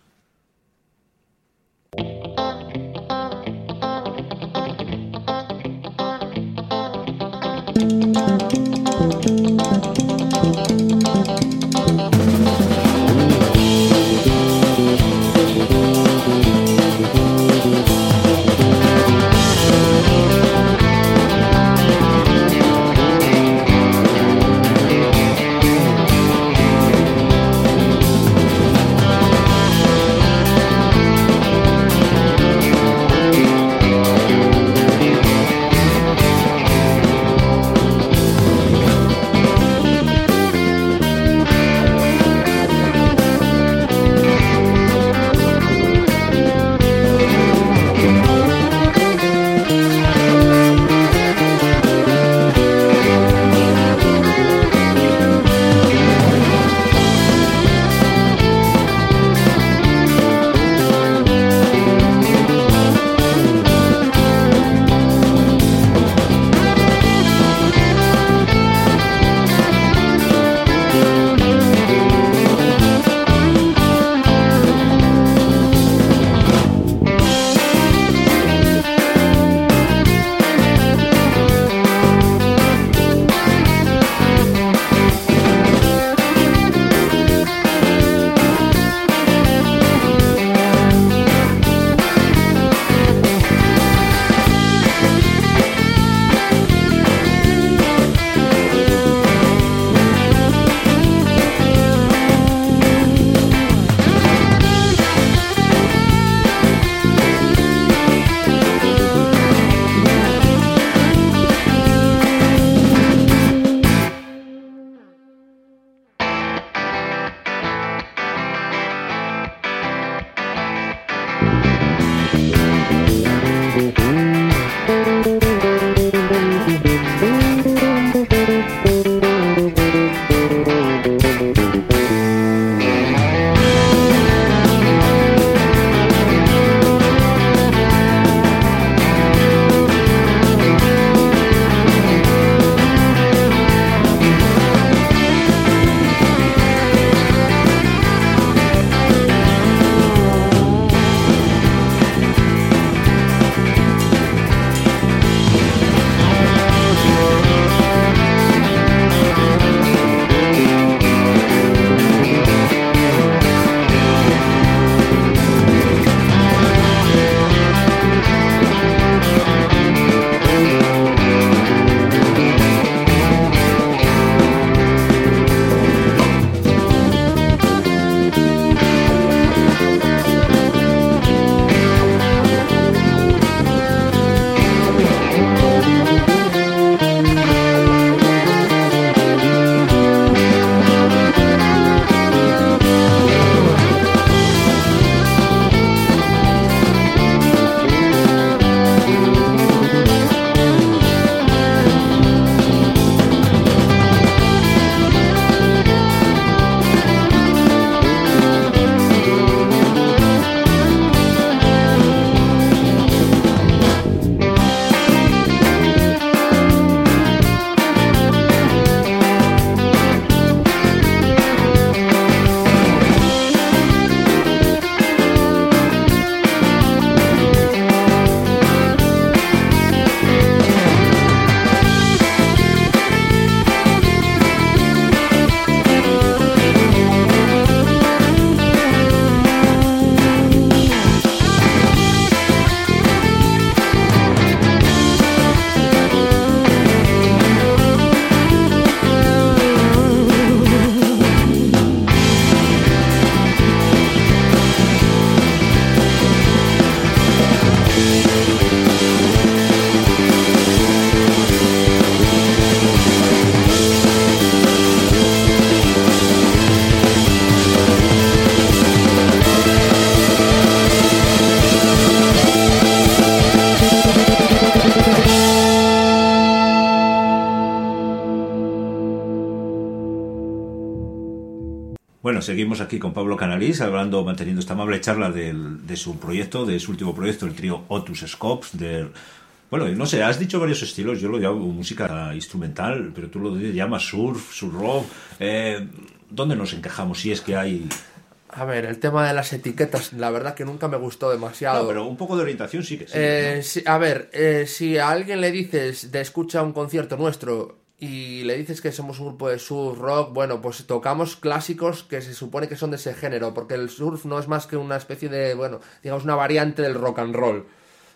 Bueno, seguimos aquí con Pablo Canalís, hablando, manteniendo esta amable charla del, de su proyecto, de su último proyecto, el trío Otus Scopes, de... Bueno, no sé, has dicho varios estilos, yo lo llamo música instrumental, pero tú lo llamas surf, surf rock. Eh, ¿Dónde nos encajamos? Si es que hay... A ver, el tema de las etiquetas, la verdad que nunca me gustó demasiado. No, pero un poco de orientación sí que sí. Eh, ¿no? sí, a ver, eh, si a alguien le dices de escucha un concierto nuestro y le dices que somos un grupo de surf rock, bueno, pues tocamos clásicos que se supone que son de ese género, porque el surf no es más que una especie de, bueno, digamos una variante del rock and roll.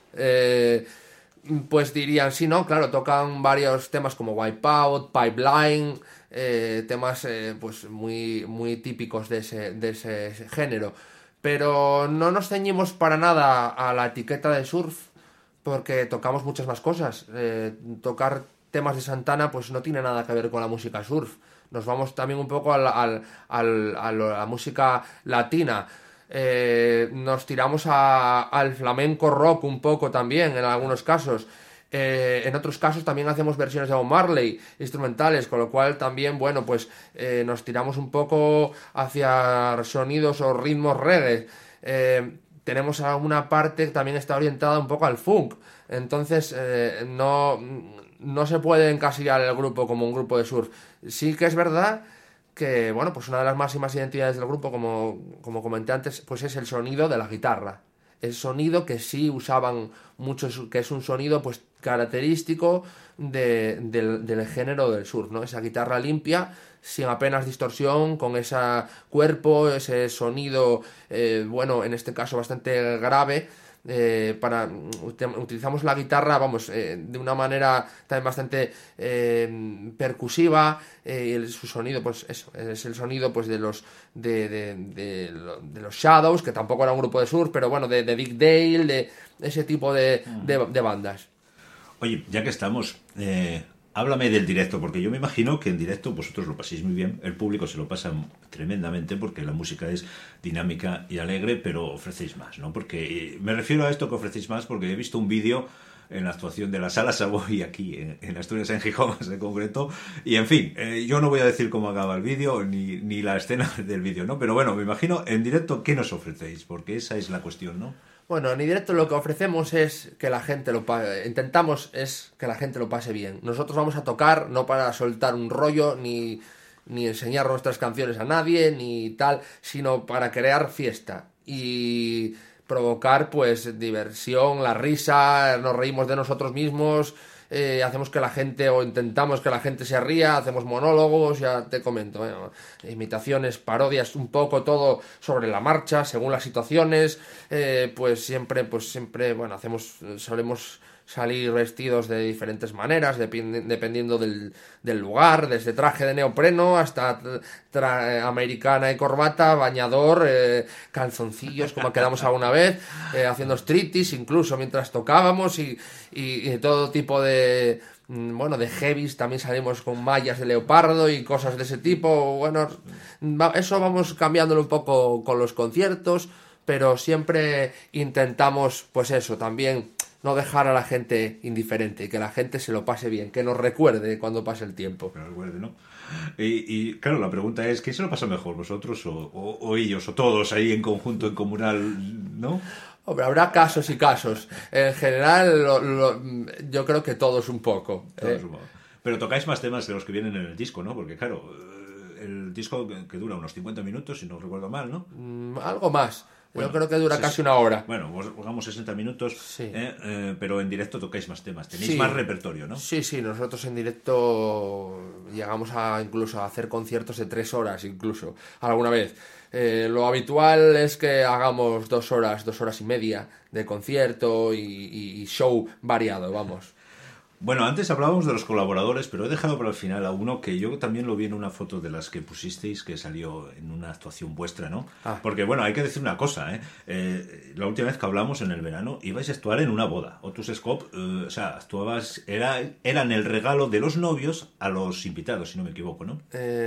Eh... Pues dirían, sí, ¿no? Claro, tocan varios temas como Wipeout, Pipeline, eh, temas eh, pues muy, muy típicos de ese, de ese género. Pero no nos ceñimos para nada a la etiqueta de surf, porque tocamos muchas más cosas. Eh, tocar temas de Santana pues no tiene nada que ver con la música surf. Nos vamos también un poco al, al, al, a la música latina. Eh, nos tiramos a, al flamenco rock un poco también en algunos casos. Eh, en otros casos también hacemos versiones de Bob Marley instrumentales, con lo cual también, bueno, pues eh, nos tiramos un poco hacia sonidos o ritmos reggae. Eh, tenemos alguna parte que también está orientada un poco al funk. Entonces eh, no, no se puede encasillar el grupo como un grupo de surf. Sí que es verdad que, bueno, pues una de las máximas identidades del grupo, como, como comenté antes, pues es el sonido de la guitarra. El sonido que sí usaban muchos, que es un sonido pues característico de, de, del género del surf, ¿no? Esa guitarra limpia, sin apenas distorsión, con ese cuerpo, ese sonido, eh, bueno, en este caso bastante grave. Eh, para utilizamos la guitarra, vamos, eh, de una manera también bastante eh, percusiva, eh, y el, su sonido, pues eso, es el sonido pues de los de, de, de, de los Shadows, que tampoco era un grupo de surf, pero bueno, de, de Dick Dale, de ese tipo de, de, de bandas. Oye, ya que estamos, eh, háblame del directo, porque yo me imagino que en directo vosotros lo paséis muy bien, el público se lo pasa tremendamente porque la música es dinámica y alegre, pero ofrecéis más, ¿no? Porque me refiero a esto que ofrecéis más porque he visto un vídeo en la actuación de la Sala Savoy aquí en, en Asturias, en Gijón en concreto, y en fin, eh, yo no voy a decir cómo acaba el vídeo ni, ni la escena del vídeo, ¿no? Pero bueno, me imagino en directo qué nos ofrecéis, porque esa es la cuestión, ¿no? Bueno, en directo lo que ofrecemos es que la gente lo pase, intentamos es que la gente lo pase bien. Nosotros vamos a tocar no para soltar un rollo ni, ni enseñar nuestras canciones a nadie ni tal, sino para crear fiesta y provocar pues diversión, la risa, nos reímos de nosotros mismos, eh, hacemos que la gente o intentamos que la gente se ría, hacemos monólogos, ya te comento, bueno, imitaciones, parodias, un poco todo sobre la marcha, según las situaciones, eh, pues siempre, pues siempre, bueno, hacemos, solemos salir vestidos de diferentes maneras, depend- dependiendo del, del lugar, desde traje de neopreno hasta tra- americana y corbata, bañador, eh, calzoncillos, como quedamos alguna vez, eh, haciendo striptease incluso mientras tocábamos y, y, y todo tipo de... Bueno, de heavies también salimos con mallas de leopardo y cosas de ese tipo. Bueno, va- eso vamos cambiándolo un poco con los conciertos, pero siempre intentamos, pues eso, también no dejar a la gente indiferente, que la gente se lo pase bien, que nos recuerde cuando pase el tiempo. Que nos recuerde, ¿no? Y, y claro, la pregunta es, ¿quién se lo pasa mejor, vosotros o, o, o ellos, o todos ahí en conjunto, en comunal, ¿no? Hombre, habrá casos y casos. En general, lo, lo, yo creo que todos un poco. Todos ¿eh? un poco. Pero tocáis más temas de los que vienen en el disco, ¿no? Porque claro, el disco que dura unos cincuenta minutos, si no recuerdo mal, ¿no? Mm, algo más. Bueno, yo creo que dura ses- casi una hora. Bueno, pues pongamos sesenta minutos, Sí. ¿eh? Eh, pero en directo tocáis más temas, tenéis Sí. más repertorio, ¿no? Sí, sí, nosotros en directo llegamos a incluso a hacer conciertos de tres horas, incluso, alguna vez. Eh, lo habitual es que hagamos dos horas, dos horas y media de concierto y, y- y show variado, vamos. Bueno, antes hablábamos de los colaboradores, pero he dejado para el final a uno que yo también lo vi en una foto de las que pusisteis, que salió en una actuación vuestra, ¿no? Ah. Porque, bueno, hay que decir una cosa, ¿eh? Eh, la última vez que hablamos en el verano, ibais a actuar en una boda. Otus Scope, eh, o sea, actuabas, era, eran el regalo de los novios a los invitados, si no me equivoco, ¿no?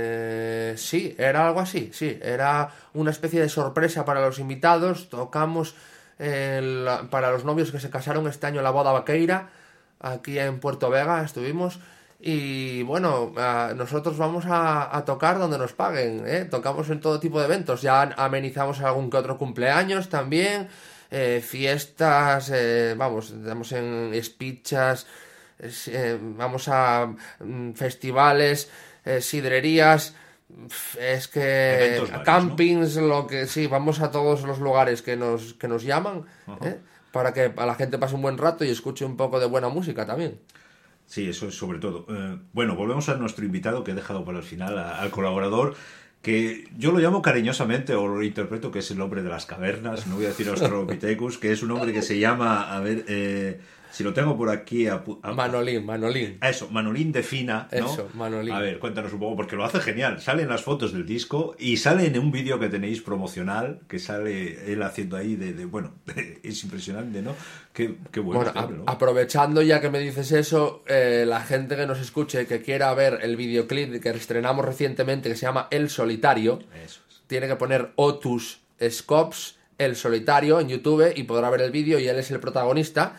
Eh, sí, era algo así, sí. Era una especie de sorpresa para los invitados. Tocamos eh, la- para los novios que se casaron este año en la boda vaqueira, aquí en Puerto Vega estuvimos. Y bueno, uh, nosotros vamos a, a tocar donde nos paguen, ¿eh? Tocamos en todo tipo de eventos, ya amenizamos algún que otro cumpleaños también, eh, fiestas, eh, vamos, damos en espichas, eh, vamos a mm, festivales, eh, sidrerías, es que varios, campings, ¿no? Lo que sí, vamos a todos los lugares que nos, que nos llaman, uh-huh. ¿eh? Para que a la gente pase un buen rato y escuche un poco de buena música también. Sí, eso es sobre todo. Eh, bueno, volvemos a nuestro invitado que he dejado para el final, a, al colaborador, que yo lo llamo cariñosamente, o lo interpreto que es el hombre de las cavernas, no voy a decir Australopithecus, que es un hombre que se llama, a ver, eh, si lo tengo por aquí... A, a, Manolín, Manolín. A eso, Manolín de Fina, ¿no? Eso, Manolín. A ver, cuéntanos un poco, porque lo hace genial. Salen las fotos del disco y sale en un vídeo que tenéis promocional, que sale él haciendo ahí de... de bueno, es impresionante, ¿no? Qué, qué bueno. Bueno, hacerlo, a, ¿no? aprovechando ya que me dices eso, eh, la gente que nos escuche, que quiera ver el videoclip que estrenamos recientemente, que se llama El Solitario, eso es. Tiene que poner Otus Scopes, El Solitario, en YouTube, y podrá ver el vídeo, y él es el protagonista.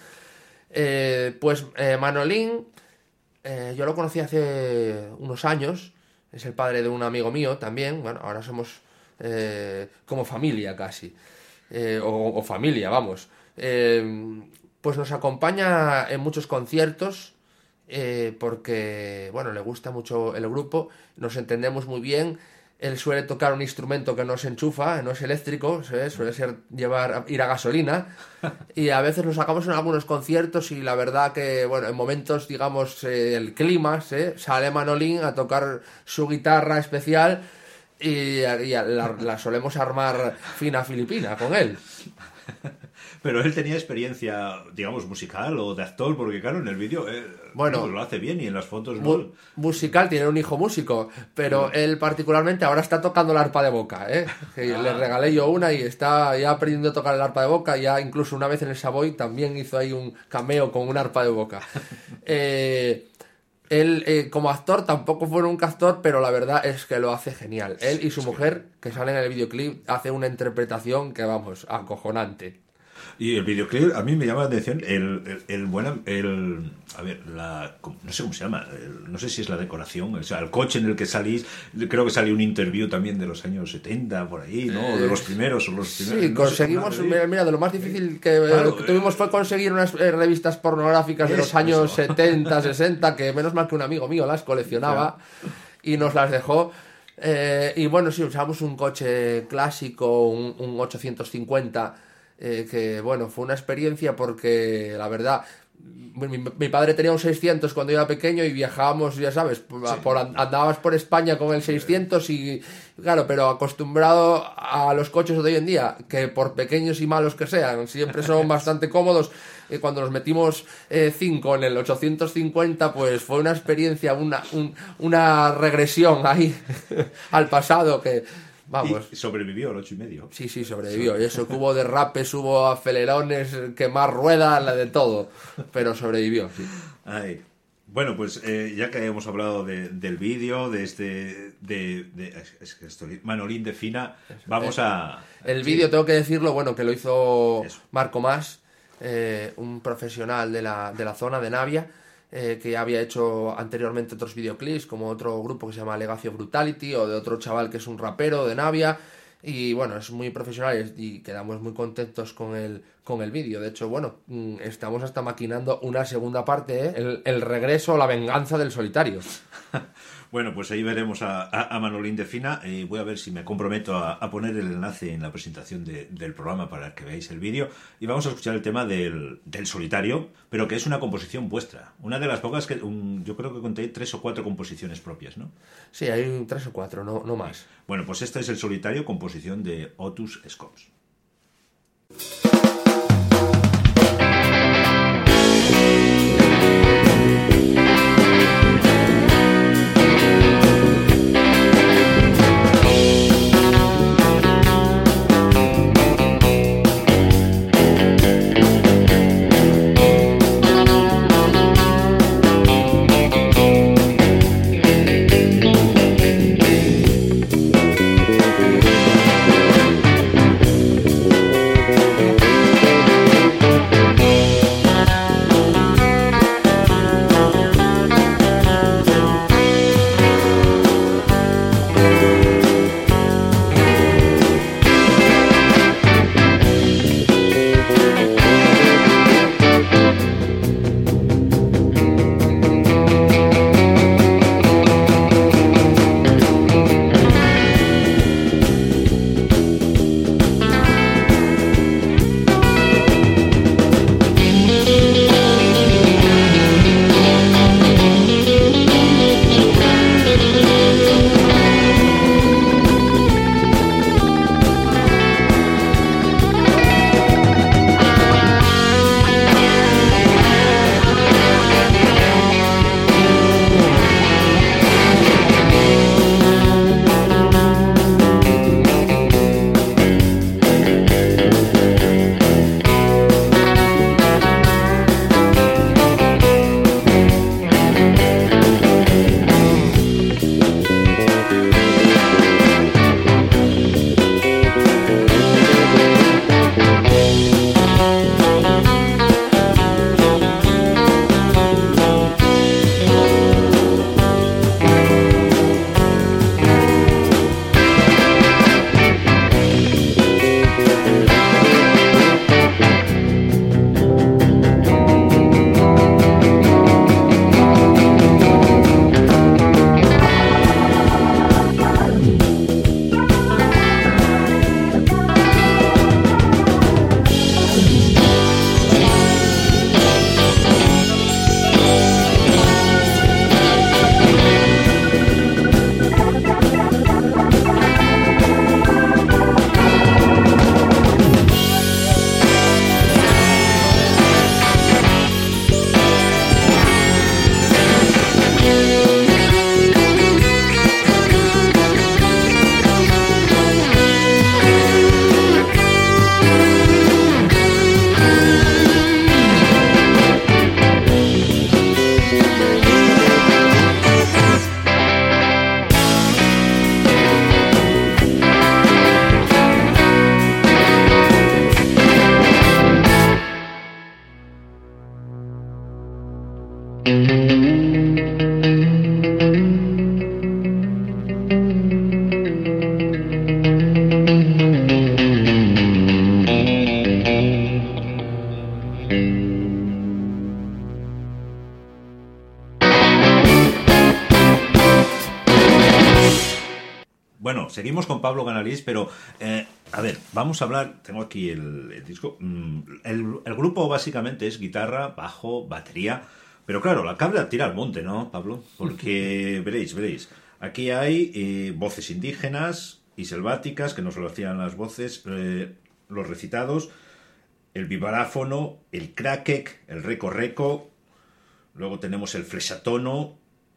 Eh, pues eh, Manolín, eh, yo lo conocí hace unos años, es el padre de un amigo mío también, bueno, ahora somos eh, como familia casi, eh, o, o familia, vamos. Eh, pues nos acompaña en muchos conciertos, eh, porque, bueno, le gusta mucho el grupo, nos entendemos muy bien. Él suele tocar un instrumento que no se enchufa, no es eléctrico, ¿sí? Suele ser llevar ir a gasolina, y a veces nos sacamos en algunos conciertos, y la verdad que, bueno, en momentos, digamos, eh, el clima, ¿sí? Sale Manolín a tocar su guitarra especial, y, y la, la solemos armar fina filipina con él. Pero él tenía experiencia, digamos, musical o de actor, porque claro, en el vídeo eh, bueno, no, lo hace bien y en las fotos no. Mu- musical, tiene un hijo músico, pero sí. Él particularmente ahora está tocando la arpa de boca, ¿eh? Que ah. Le regalé yo una y está ya aprendiendo a tocar el arpa de boca, ya incluso una vez en el Savoy también hizo ahí un cameo con un arpa de boca. eh... Él, eh, como actor, tampoco fue nunca actor, pero la verdad es que lo hace genial. Él y su mujer, que salen en el videoclip, hace una interpretación que, vamos, acojonante. Y el videoclip, a mí me llama la atención el, el, el buen... El, a ver, la, no sé cómo se llama, el, no sé si es la decoración, o sea, el coche en el que salís, creo que salió un interview también de los años setenta, por ahí, ¿no? De los primeros o los primeros. Sí, no conseguimos, sé, mira, mira, de lo más difícil que, claro, que tuvimos fue conseguir unas eh, revistas pornográficas de los años eso. setenta, sesenta, que menos mal que un amigo mío las coleccionaba, claro. Y nos las dejó. Eh, y bueno, sí, usamos un coche clásico, un, un ochocientos cincuenta, Eh, que bueno, fue una experiencia porque la verdad mi, mi padre tenía un seiscientos cuando yo era pequeño y viajábamos, ya sabes, por, sí. por, andabas por España con el seiscientos y claro, pero acostumbrado a los coches de hoy en día, que por pequeños y malos que sean, siempre son bastante cómodos, y cuando nos metimos eh, cinco en el ochocientos cincuenta, pues fue una experiencia, una, un, una regresión ahí al pasado que... Vamos. Y sobrevivió al ocho y medio. Sí, sí, sobrevivió. Y eso que hubo derrapes, hubo acelerones, quemar ruedas, la de todo. Pero sobrevivió, sí. Ay. Bueno, pues eh, ya que hemos hablado de, del vídeo, de este... de, de es que estoy, Manolín de Fina, eso, vamos eh, a... El vídeo, tengo que decirlo, bueno, que lo hizo eso. Marco Mas, eh, un profesional de la, de la zona de Navia, Eh, que había hecho anteriormente otros videoclips, como otro grupo que se llama Legacio Brutality, o de otro chaval que es un rapero de Navia, y bueno, es muy profesional y quedamos muy contentos con el, con el vídeo. De hecho, bueno, estamos hasta maquinando una segunda parte, ¿eh? el, el regreso, la venganza del solitario. Bueno, pues ahí veremos a, a, a Manolín de Fina, y voy a ver si me comprometo a, a poner el enlace en la presentación de, del programa para que veáis el vídeo, y vamos a escuchar el tema del, del solitario, pero que es una composición vuestra, una de las pocas que un, yo creo que conté tres o cuatro composiciones propias, ¿no? Sí, hay tres o cuatro, no, no más. Bueno, pues este es el solitario, composición de Otus Scopes. Bueno, seguimos con Pablo Ganalís, pero eh, a ver, vamos a hablar, tengo aquí el, el disco, el, el grupo básicamente es guitarra, bajo, batería, pero claro, la cabra tira al monte, ¿no, Pablo? Porque veréis, veréis, aquí hay eh, voces indígenas y selváticas, que no solo hacían las voces, eh, los recitados, el vibráfono, el craquec, el reco-reco, luego tenemos el flexatono,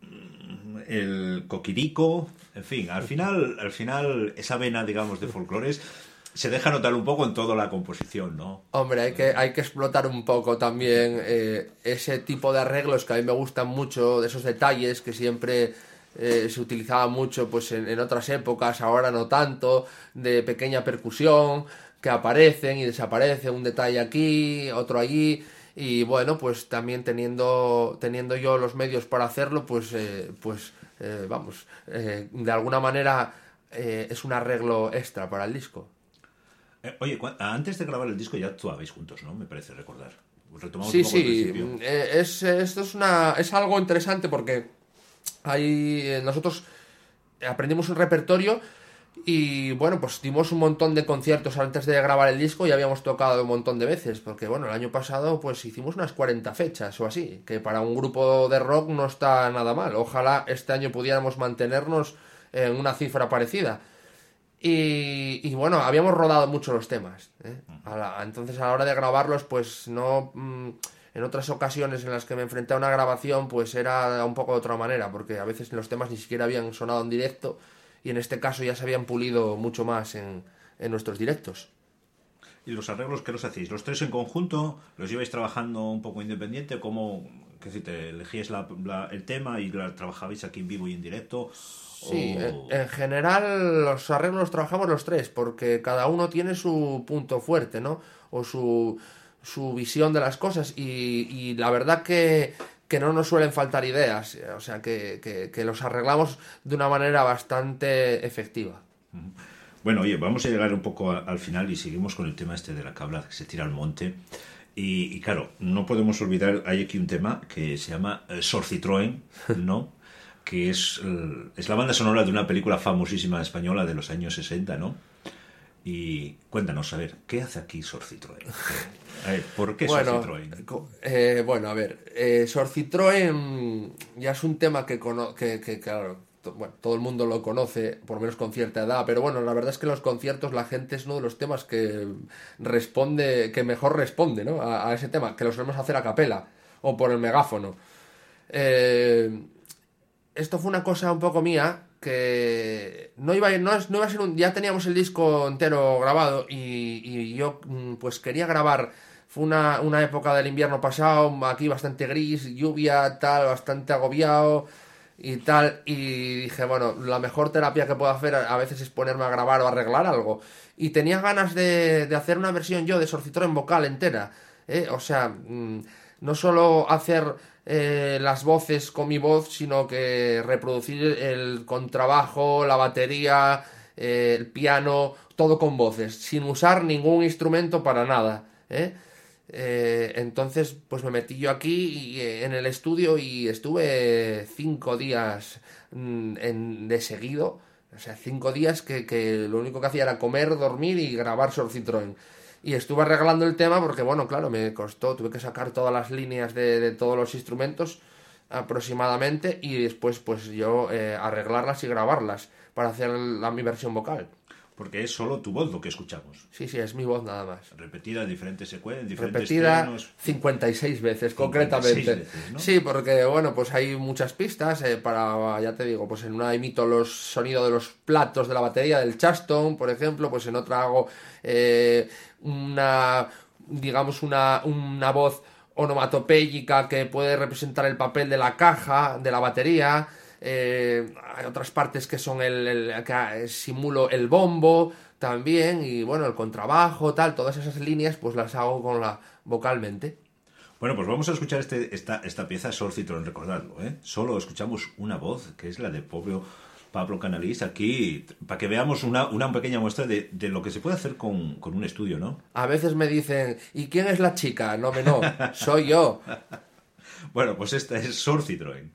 el coquirico, en fin, al final, al final esa vena, digamos, de folclores se deja notar un poco en toda la composición, ¿no? Hombre, hay que, hay que explotar un poco también eh, ese tipo de arreglos que a mí me gustan mucho, de esos detalles que siempre eh, se utilizaba mucho pues en, en otras épocas, ahora no tanto, de pequeña percusión, que aparecen y desaparecen, un detalle aquí, otro allí. Y bueno, pues también teniendo teniendo yo los medios para hacerlo, pues eh, pues eh, vamos, eh, de alguna manera eh, es un arreglo extra para el disco. Eh, oye, antes de grabar el disco ya actuabais juntos, ¿no? Me parece recordar. Retomamos sí, un poco sí, el principio. Eh, es, esto es una es algo interesante porque hay eh, nosotros aprendimos un repertorio. Y bueno, pues dimos un montón de conciertos antes de grabar el disco y habíamos tocado un montón de veces, porque bueno, el año pasado pues hicimos unas cuarenta fechas o así, que para un grupo de rock no está nada mal. Ojalá este año pudiéramos mantenernos en una cifra parecida. Y, y bueno, habíamos rodado mucho los temas, ¿eh? A la, entonces a la hora de grabarlos pues no... Mmm, en otras ocasiones en las que me enfrenté a una grabación pues era un poco de otra manera, porque a veces los temas ni siquiera habían sonado en directo. Y en este caso ya se habían pulido mucho más en, en nuestros directos. ¿Y los arreglos qué los hacéis? ¿Los tres en conjunto? ¿Los ibais trabajando un poco independiente? ¿Cómo, qué decir, te elegíais la, la, el tema y la trabajabais aquí en vivo y en directo? Sí, o... en, en general los arreglos los trabajamos los tres, porque cada uno tiene su punto fuerte, ¿no? O su, su visión de las cosas. Y, y la verdad que... que no nos suelen faltar ideas, o sea, que, que, que los arreglamos de una manera bastante efectiva. Bueno, oye, vamos a llegar un poco a, al final y seguimos con el tema este de la cabra que se tira al monte. Y, y claro, no podemos olvidar, hay aquí un tema que se llama eh, Sor Citroën, ¿no? Que es, eh, es la banda sonora de una película famosísima española de los años sesenta, ¿no? Y cuéntanos, a ver, ¿qué hace aquí Sor Citroën? A ver, ¿por qué bueno, Sor Citroën? Eh, bueno, a ver, eh, Sor Citroën ya es un tema que, cono que, que claro, to bueno, todo el mundo lo conoce, por lo menos con cierta edad, pero bueno, la verdad es que en los conciertos la gente es uno de los temas que responde, que mejor responde, ¿no? A, a ese tema, que lo solemos hacer a capela o por el megáfono. Eh, esto fue una cosa un poco mía, que no iba, a, no, no iba a ser un... Ya teníamos el disco entero grabado y, y yo pues quería grabar. Fue una, una época del invierno pasado, aquí bastante gris, lluvia, tal, bastante agobiado y tal. Y dije, bueno, la mejor terapia que puedo hacer a veces es ponerme a grabar o arreglar algo. Y tenía ganas de, de hacer una versión yo de Sor Citroën vocal entera, ¿eh? O sea, no solo hacer... Eh, las voces con mi voz, sino que reproducir el contrabajo, la batería, eh, el piano, todo con voces, sin usar ningún instrumento para nada, ¿eh? Eh, entonces pues me metí yo aquí y, eh, en el estudio y estuve cinco días mm, en, de seguido, o sea, cinco días que, que lo único que hacía era comer, dormir y grabar Sor Citroën. Y estuve arreglando el tema porque, bueno, claro, me costó, tuve que sacar todas las líneas de, de todos los instrumentos aproximadamente y después pues yo eh, arreglarlas y grabarlas para hacer la, mi versión vocal. Porque es solo tu voz lo que escuchamos. Sí, sí, es mi voz nada más. Repetida en diferentes secuencias, en diferentes Repetida tonos. cincuenta y seis veces, cincuenta y seis concretamente. veces, ¿no? Sí, porque, bueno, pues hay muchas pistas eh, para, ya te digo, pues en una imito los sonidos de los platos de la batería, del Charleston, por ejemplo, pues en otra hago eh, una, digamos, una, una voz onomatopéyica que puede representar el papel de la caja, de la batería. Eh, hay otras partes que son el, el que simulo el bombo también y bueno, el contrabajo, tal, todas esas líneas pues las hago con la vocalmente. Bueno, pues vamos a escuchar este, esta, esta pieza, Sol Citrón, recordadlo, ¿eh? Solo escuchamos una voz, que es la de Pablo, Pablo Canalís, aquí, para que veamos una, una pequeña muestra de, de lo que se puede hacer con, con un estudio, ¿no? A veces me dicen, ¿y quién es la chica? No, me no, soy yo. Bueno, pues esta es Sol Citrón.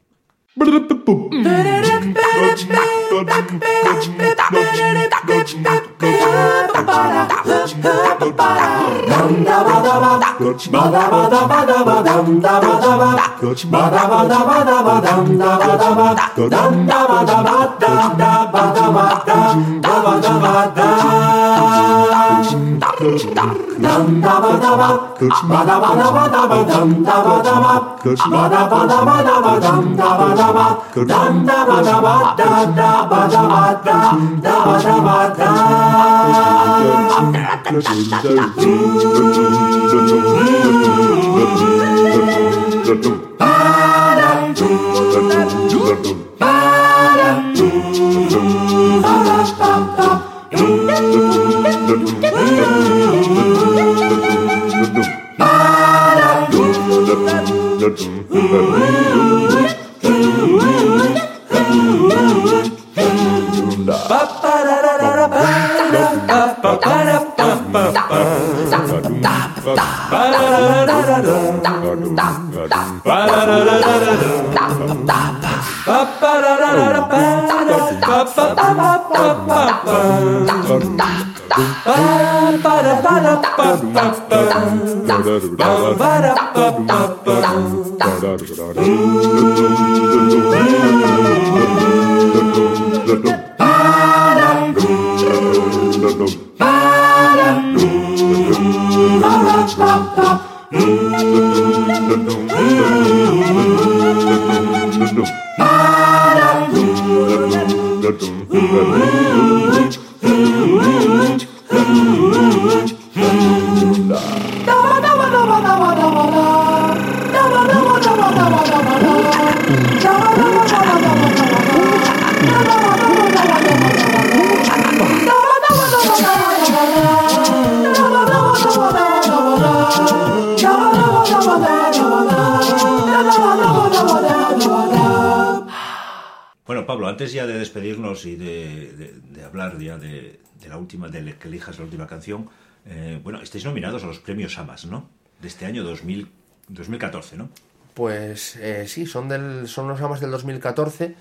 Bueno, Pablo, antes ya de despedirnos y de, de, de hablar ya de, de la última, de que elijas la última canción, eh, bueno, estáis nominados a los premios AMAS, ¿no? De este año dos mil catorce, ¿no? Pues eh, sí, son, del, son los AMAS del dos mil catorce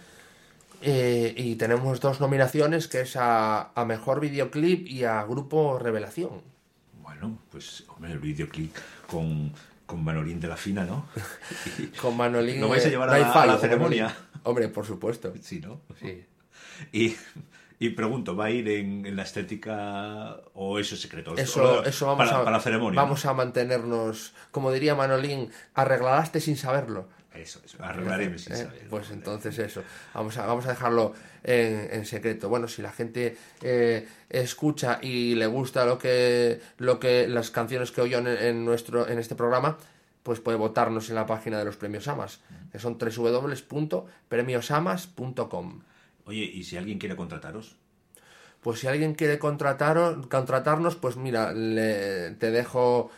eh, y tenemos dos nominaciones, que es a, a Mejor Videoclip y a Grupo Revelación. Bueno, pues, hombre, el videoclip con, con Manolín de la Fina, ¿no? Y, con Manolín... ¿Lo vais a llevar a, la, a la ceremonia? Manolín. Hombre, por supuesto. Sí, ¿no? Sí. Y, y pregunto, ¿va a ir en, en la estética o eso es secreto? Eso, eso vamos para, a, para la ceremonia. Vamos ¿no? a mantenernos, como diría Manolín, arreglaraste sin saberlo. Eso, eso, arreglaré sin ¿Eh? saberlo. Pues entonces eso, vamos a, vamos a dejarlo en, en secreto. Bueno, si la gente eh, escucha y le gusta lo que, lo que las canciones que oyó en, en, nuestro, en este programa, pues puede votarnos en la página de los premios AMAS, que son doble u doble u doble u punto premios amas punto com. Oye, ¿y si alguien quiere contrataros? Pues si alguien quiere contrataros, contratarnos, pues mira, le, te dejo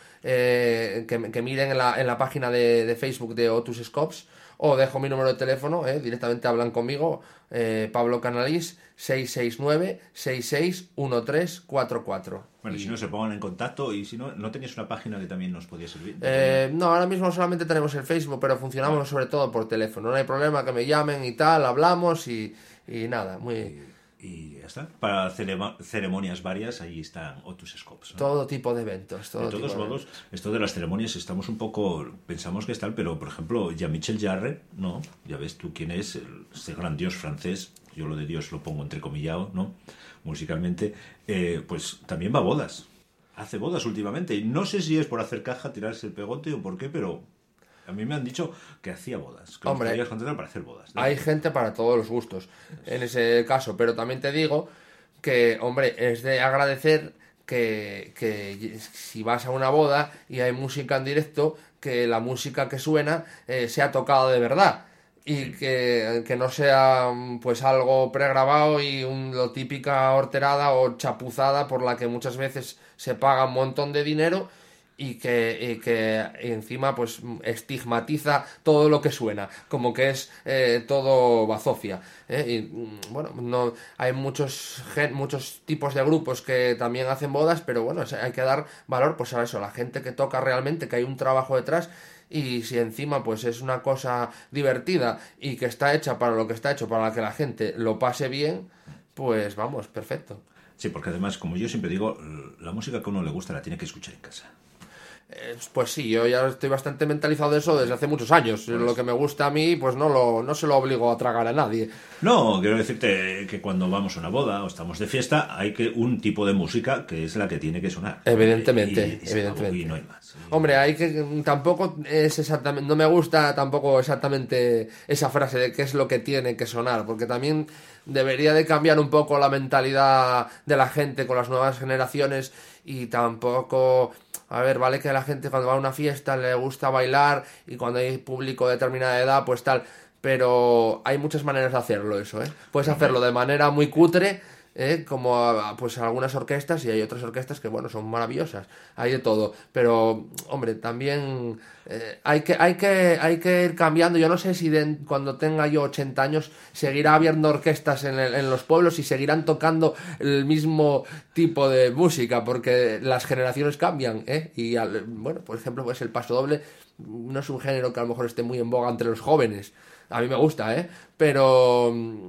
eh, que, que miren en la, en la página de, de Facebook de Otus Scopes, o dejo mi número de teléfono, eh, directamente hablan conmigo, eh, Pablo Canalís, seis seis nueve, seis seis uno tres cuatro cuatro. Bueno, y si no, se pongan en contacto, y si no, ¿no tenías una página que también nos podía servir? Eh, no, ahora mismo solamente tenemos el Facebook, pero funcionamos ah. sobre todo por teléfono. No hay problema que me llamen y tal, hablamos y, y nada, muy... Y, y ya está. Para ceremonias varias, ahí están Otus Scopes, ¿no? Todo tipo de eventos. Todo de todos tipo modos, de... esto de las ceremonias estamos un poco... Pensamos que están, pero por ejemplo, Jean-Michel Jarre, ¿no? Ya ves tú quién es, el, este gran dios francés, yo lo de dios lo pongo entrecomillado, ¿no? Musicalmente, eh, pues también va a bodas. Hace bodas últimamente. Y no sé si es por hacer caja, tirarse el pegote o por qué, pero a mí me han dicho que hacía bodas. Que Hombre, los contratar para hacer bodas, ¿no? Hay gente para todos los gustos en ese caso, pero también te digo que, hombre, es de agradecer que, que si vas a una boda y hay música en directo, que la música que suena eh, sea tocada de verdad. Y que, que no sea pues algo pregrabado y un, lo típica horterada o chapuzada por la que muchas veces se paga un montón de dinero y que, y que encima pues estigmatiza todo lo que suena, como que es eh, todo bazofia, ¿eh? Y bueno, no hay muchos gen, muchos tipos de grupos que también hacen bodas, pero bueno, hay que dar valor pues a eso, a la gente que toca realmente, que hay un trabajo detrás. Y si encima pues es una cosa divertida y que está hecha para lo que está hecho, para que la gente lo pase bien, pues vamos, perfecto. Sí, porque además, como yo siempre digo, la música que a uno le gusta la tiene que escuchar en casa. Eh, pues sí, yo ya estoy bastante mentalizado de eso desde hace muchos años. Pues lo que me gusta a mí, pues no, lo, no se lo obligo a tragar a nadie. No, quiero decirte que cuando vamos a una boda o estamos de fiesta, hay que un tipo de música que es la que tiene que sonar. Evidentemente, y, y, evidentemente. Y no hay más. Hombre, hay que tampoco es exactamente, no me gusta tampoco exactamente esa frase de qué es lo que tiene que sonar, porque también debería de cambiar un poco la mentalidad de la gente con las nuevas generaciones y tampoco, a ver, vale que a la gente cuando va a una fiesta le gusta bailar y cuando hay público de determinada edad pues tal, pero hay muchas maneras de hacerlo eso, ¿eh? Puedes hacerlo de manera muy cutre, ¿eh? Como pues algunas orquestas, y hay otras orquestas que bueno, son maravillosas, hay de todo, pero hombre, también eh, hay que hay que hay que ir cambiando. Yo no sé si de, cuando tenga yo ochenta años seguirá habiendo orquestas en, el, en los pueblos y seguirán tocando el mismo tipo de música, porque las generaciones cambian, ¿eh? Y al, bueno, por ejemplo, pues el pasodoble no es un género que a lo mejor esté muy en boga entre los jóvenes. A mí me gusta, ¿eh? Pero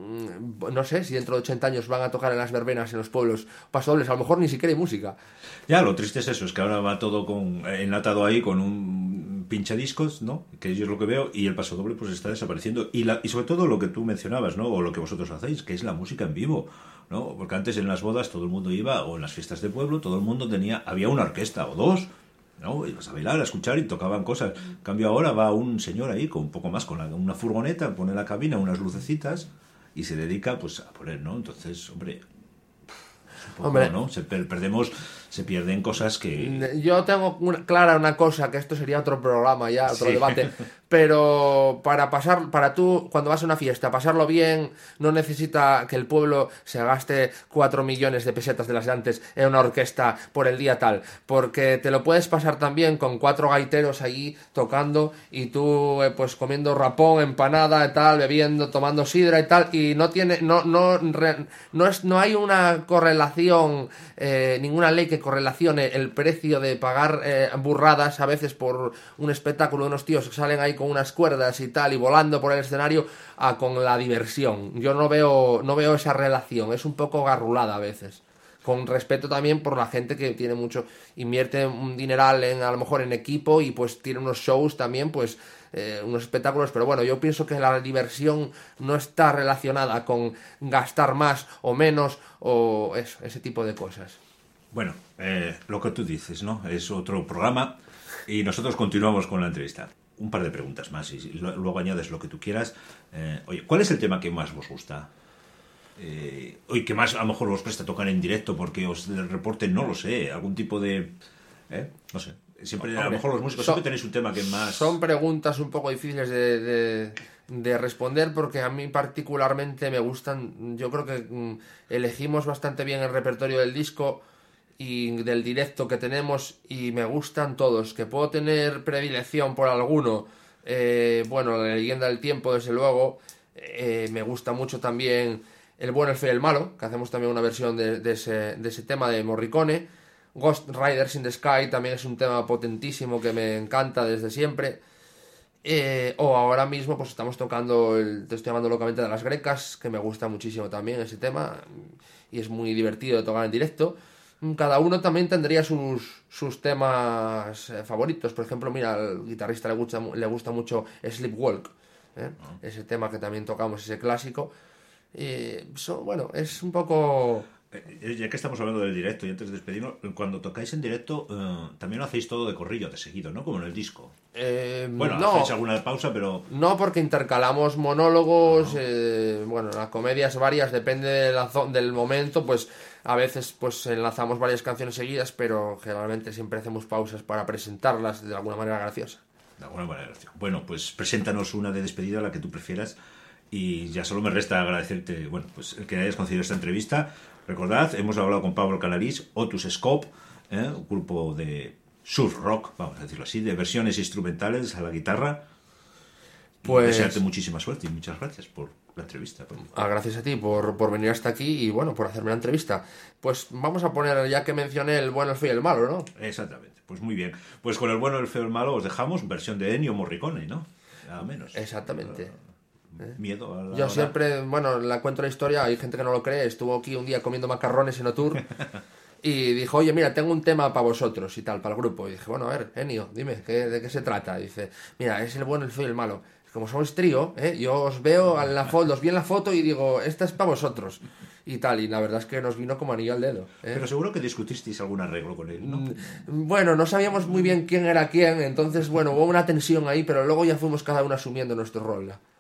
no sé si dentro de ochenta años van a tocar en las verbenas en los pueblos pasodobles. A lo mejor ni siquiera hay música. Ya, lo triste es eso, es que ahora va todo con enlatado ahí con un pinchadiscos, ¿no? Que yo es lo que veo, y el pasodoble pues está desapareciendo. Y, la, y sobre todo lo que tú mencionabas, ¿no? O lo que vosotros hacéis, que es la música en vivo, ¿no? Porque antes en las bodas todo el mundo iba, o en las fiestas de pueblo, todo el mundo tenía, había una orquesta o dos, ¿no? Ibas a bailar, a escuchar y tocaban cosas. En cambio ahora va un señor ahí con un poco más, con la, una furgoneta, pone la cabina, unas lucecitas y se dedica pues a poner, ¿no? Entonces, hombre, un poco, hombre, ¿no? Se per perdemos, se pierden cosas que... Yo tengo una, clara una cosa, que esto sería otro programa ya, otro sí. debate, pero para pasar, para tú, cuando vas a una fiesta, pasarlo bien, no necesita que el pueblo se gaste cuatro millones de pesetas de las de antes en una orquesta por el día tal, porque te lo puedes pasar también con cuatro gaiteros allí tocando y tú eh, pues comiendo rapón, empanada y tal, bebiendo, tomando sidra y tal, y no tiene, no, no, re, no es, no hay una correlación, eh, ninguna ley que correlacione el precio de pagar eh, burradas a veces por un espectáculo de unos tíos que salen ahí con unas cuerdas y tal y volando por el escenario a con la diversión. Yo no veo no veo esa relación, es un poco garrulada a veces. Con respeto también por la gente que tiene mucho, invierte un dineral en a lo mejor en equipo y pues tiene unos shows también, pues eh, unos espectáculos, pero bueno, yo pienso que la diversión no está relacionada con gastar más o menos o eso, ese tipo de cosas. Bueno, eh, lo que tú dices, ¿no? Es otro programa y nosotros continuamos con la entrevista. Un par de preguntas más y luego añades lo que tú quieras. Eh, oye, ¿cuál es el tema que más os gusta? Eh, oye, que más a lo mejor os presta tocar en directo porque os reporten, no lo sé, algún tipo de... ¿eh? No sé. Siempre, Hombre, a lo mejor los músicos son, siempre tenéis un tema que más... Son preguntas un poco difíciles de, de, de responder porque a mí particularmente me gustan. Yo creo que mm, elegimos bastante bien el repertorio del disco y del directo que tenemos y me gustan todos. Que puedo tener predilección por alguno, eh, bueno, La leyenda del tiempo desde luego, eh, me gusta mucho también El bueno, el feo y el malo, que hacemos también una versión de, de, ese, de ese tema de Morricone. Ghost Riders in the Sky también es un tema potentísimo que me encanta desde siempre. Eh, o ahora mismo pues estamos tocando, el, te estoy llamando locamente de Las Grecas, que me gusta muchísimo también ese tema y es muy divertido de tocar en directo. Cada uno también tendría sus, sus temas eh, favoritos. Por ejemplo, mira, al guitarrista le gusta, le gusta mucho Sleepwalk, ¿eh? Uh-huh. Ese tema que también tocamos, ese clásico. Y so, bueno, es un poco... Ya que estamos hablando del directo y antes de despedirnos, cuando tocáis en directo uh, también lo hacéis todo de corrillo, de seguido, ¿no? Como en el disco. Eh, bueno, no, hacéis alguna pausa, pero... No, porque intercalamos monólogos, uh-huh. eh, bueno, las comedias varias, depende de la zo- del momento, pues a veces pues enlazamos varias canciones seguidas, pero generalmente siempre hacemos pausas para presentarlas de alguna manera graciosa. De alguna manera graciosa. Bueno, pues preséntanos una de despedida, la que tú prefieras, y ya solo me resta agradecerte, bueno, pues el que hayas concedido esta entrevista. Recordad, hemos hablado con Pablo Canarís, Otus Scope, ¿eh? Un grupo de surf rock, vamos a decirlo así, de versiones instrumentales a la guitarra. Pues... desearte muchísima suerte y muchas gracias por la entrevista. Ah, gracias a ti por, por venir hasta aquí y bueno, por hacerme la entrevista. Pues vamos a poner, ya que mencioné el bueno, el feo y el malo, ¿no? Exactamente, pues muy bien. Pues con el bueno, el feo y el malo os dejamos versión de Ennio Morricone, ¿no? Nada menos. Exactamente. Uh, miedo a la Yo hora. siempre, bueno, la cuento la historia, hay gente que no lo cree, estuvo aquí un día comiendo macarrones en Otur y dijo, oye, mira, tengo un tema para vosotros y tal, para el grupo. Y dije, bueno, a ver, Ennio, dime, ¿qué, ¿de qué se trata? Y dice, mira, es el bueno, el feo y el malo. Como somos trío, ¿eh? Yo os veo en la foto, os vi en la foto y digo, esta es para vosotros. Y tal, y la verdad es que nos vino como anillo al dedo. ¿eh? Pero seguro que discutisteis algún arreglo con él, ¿no? Bueno, no sabíamos muy bien quién era quién, entonces, bueno, hubo una tensión ahí, pero luego ya fuimos cada uno asumiendo nuestro rol.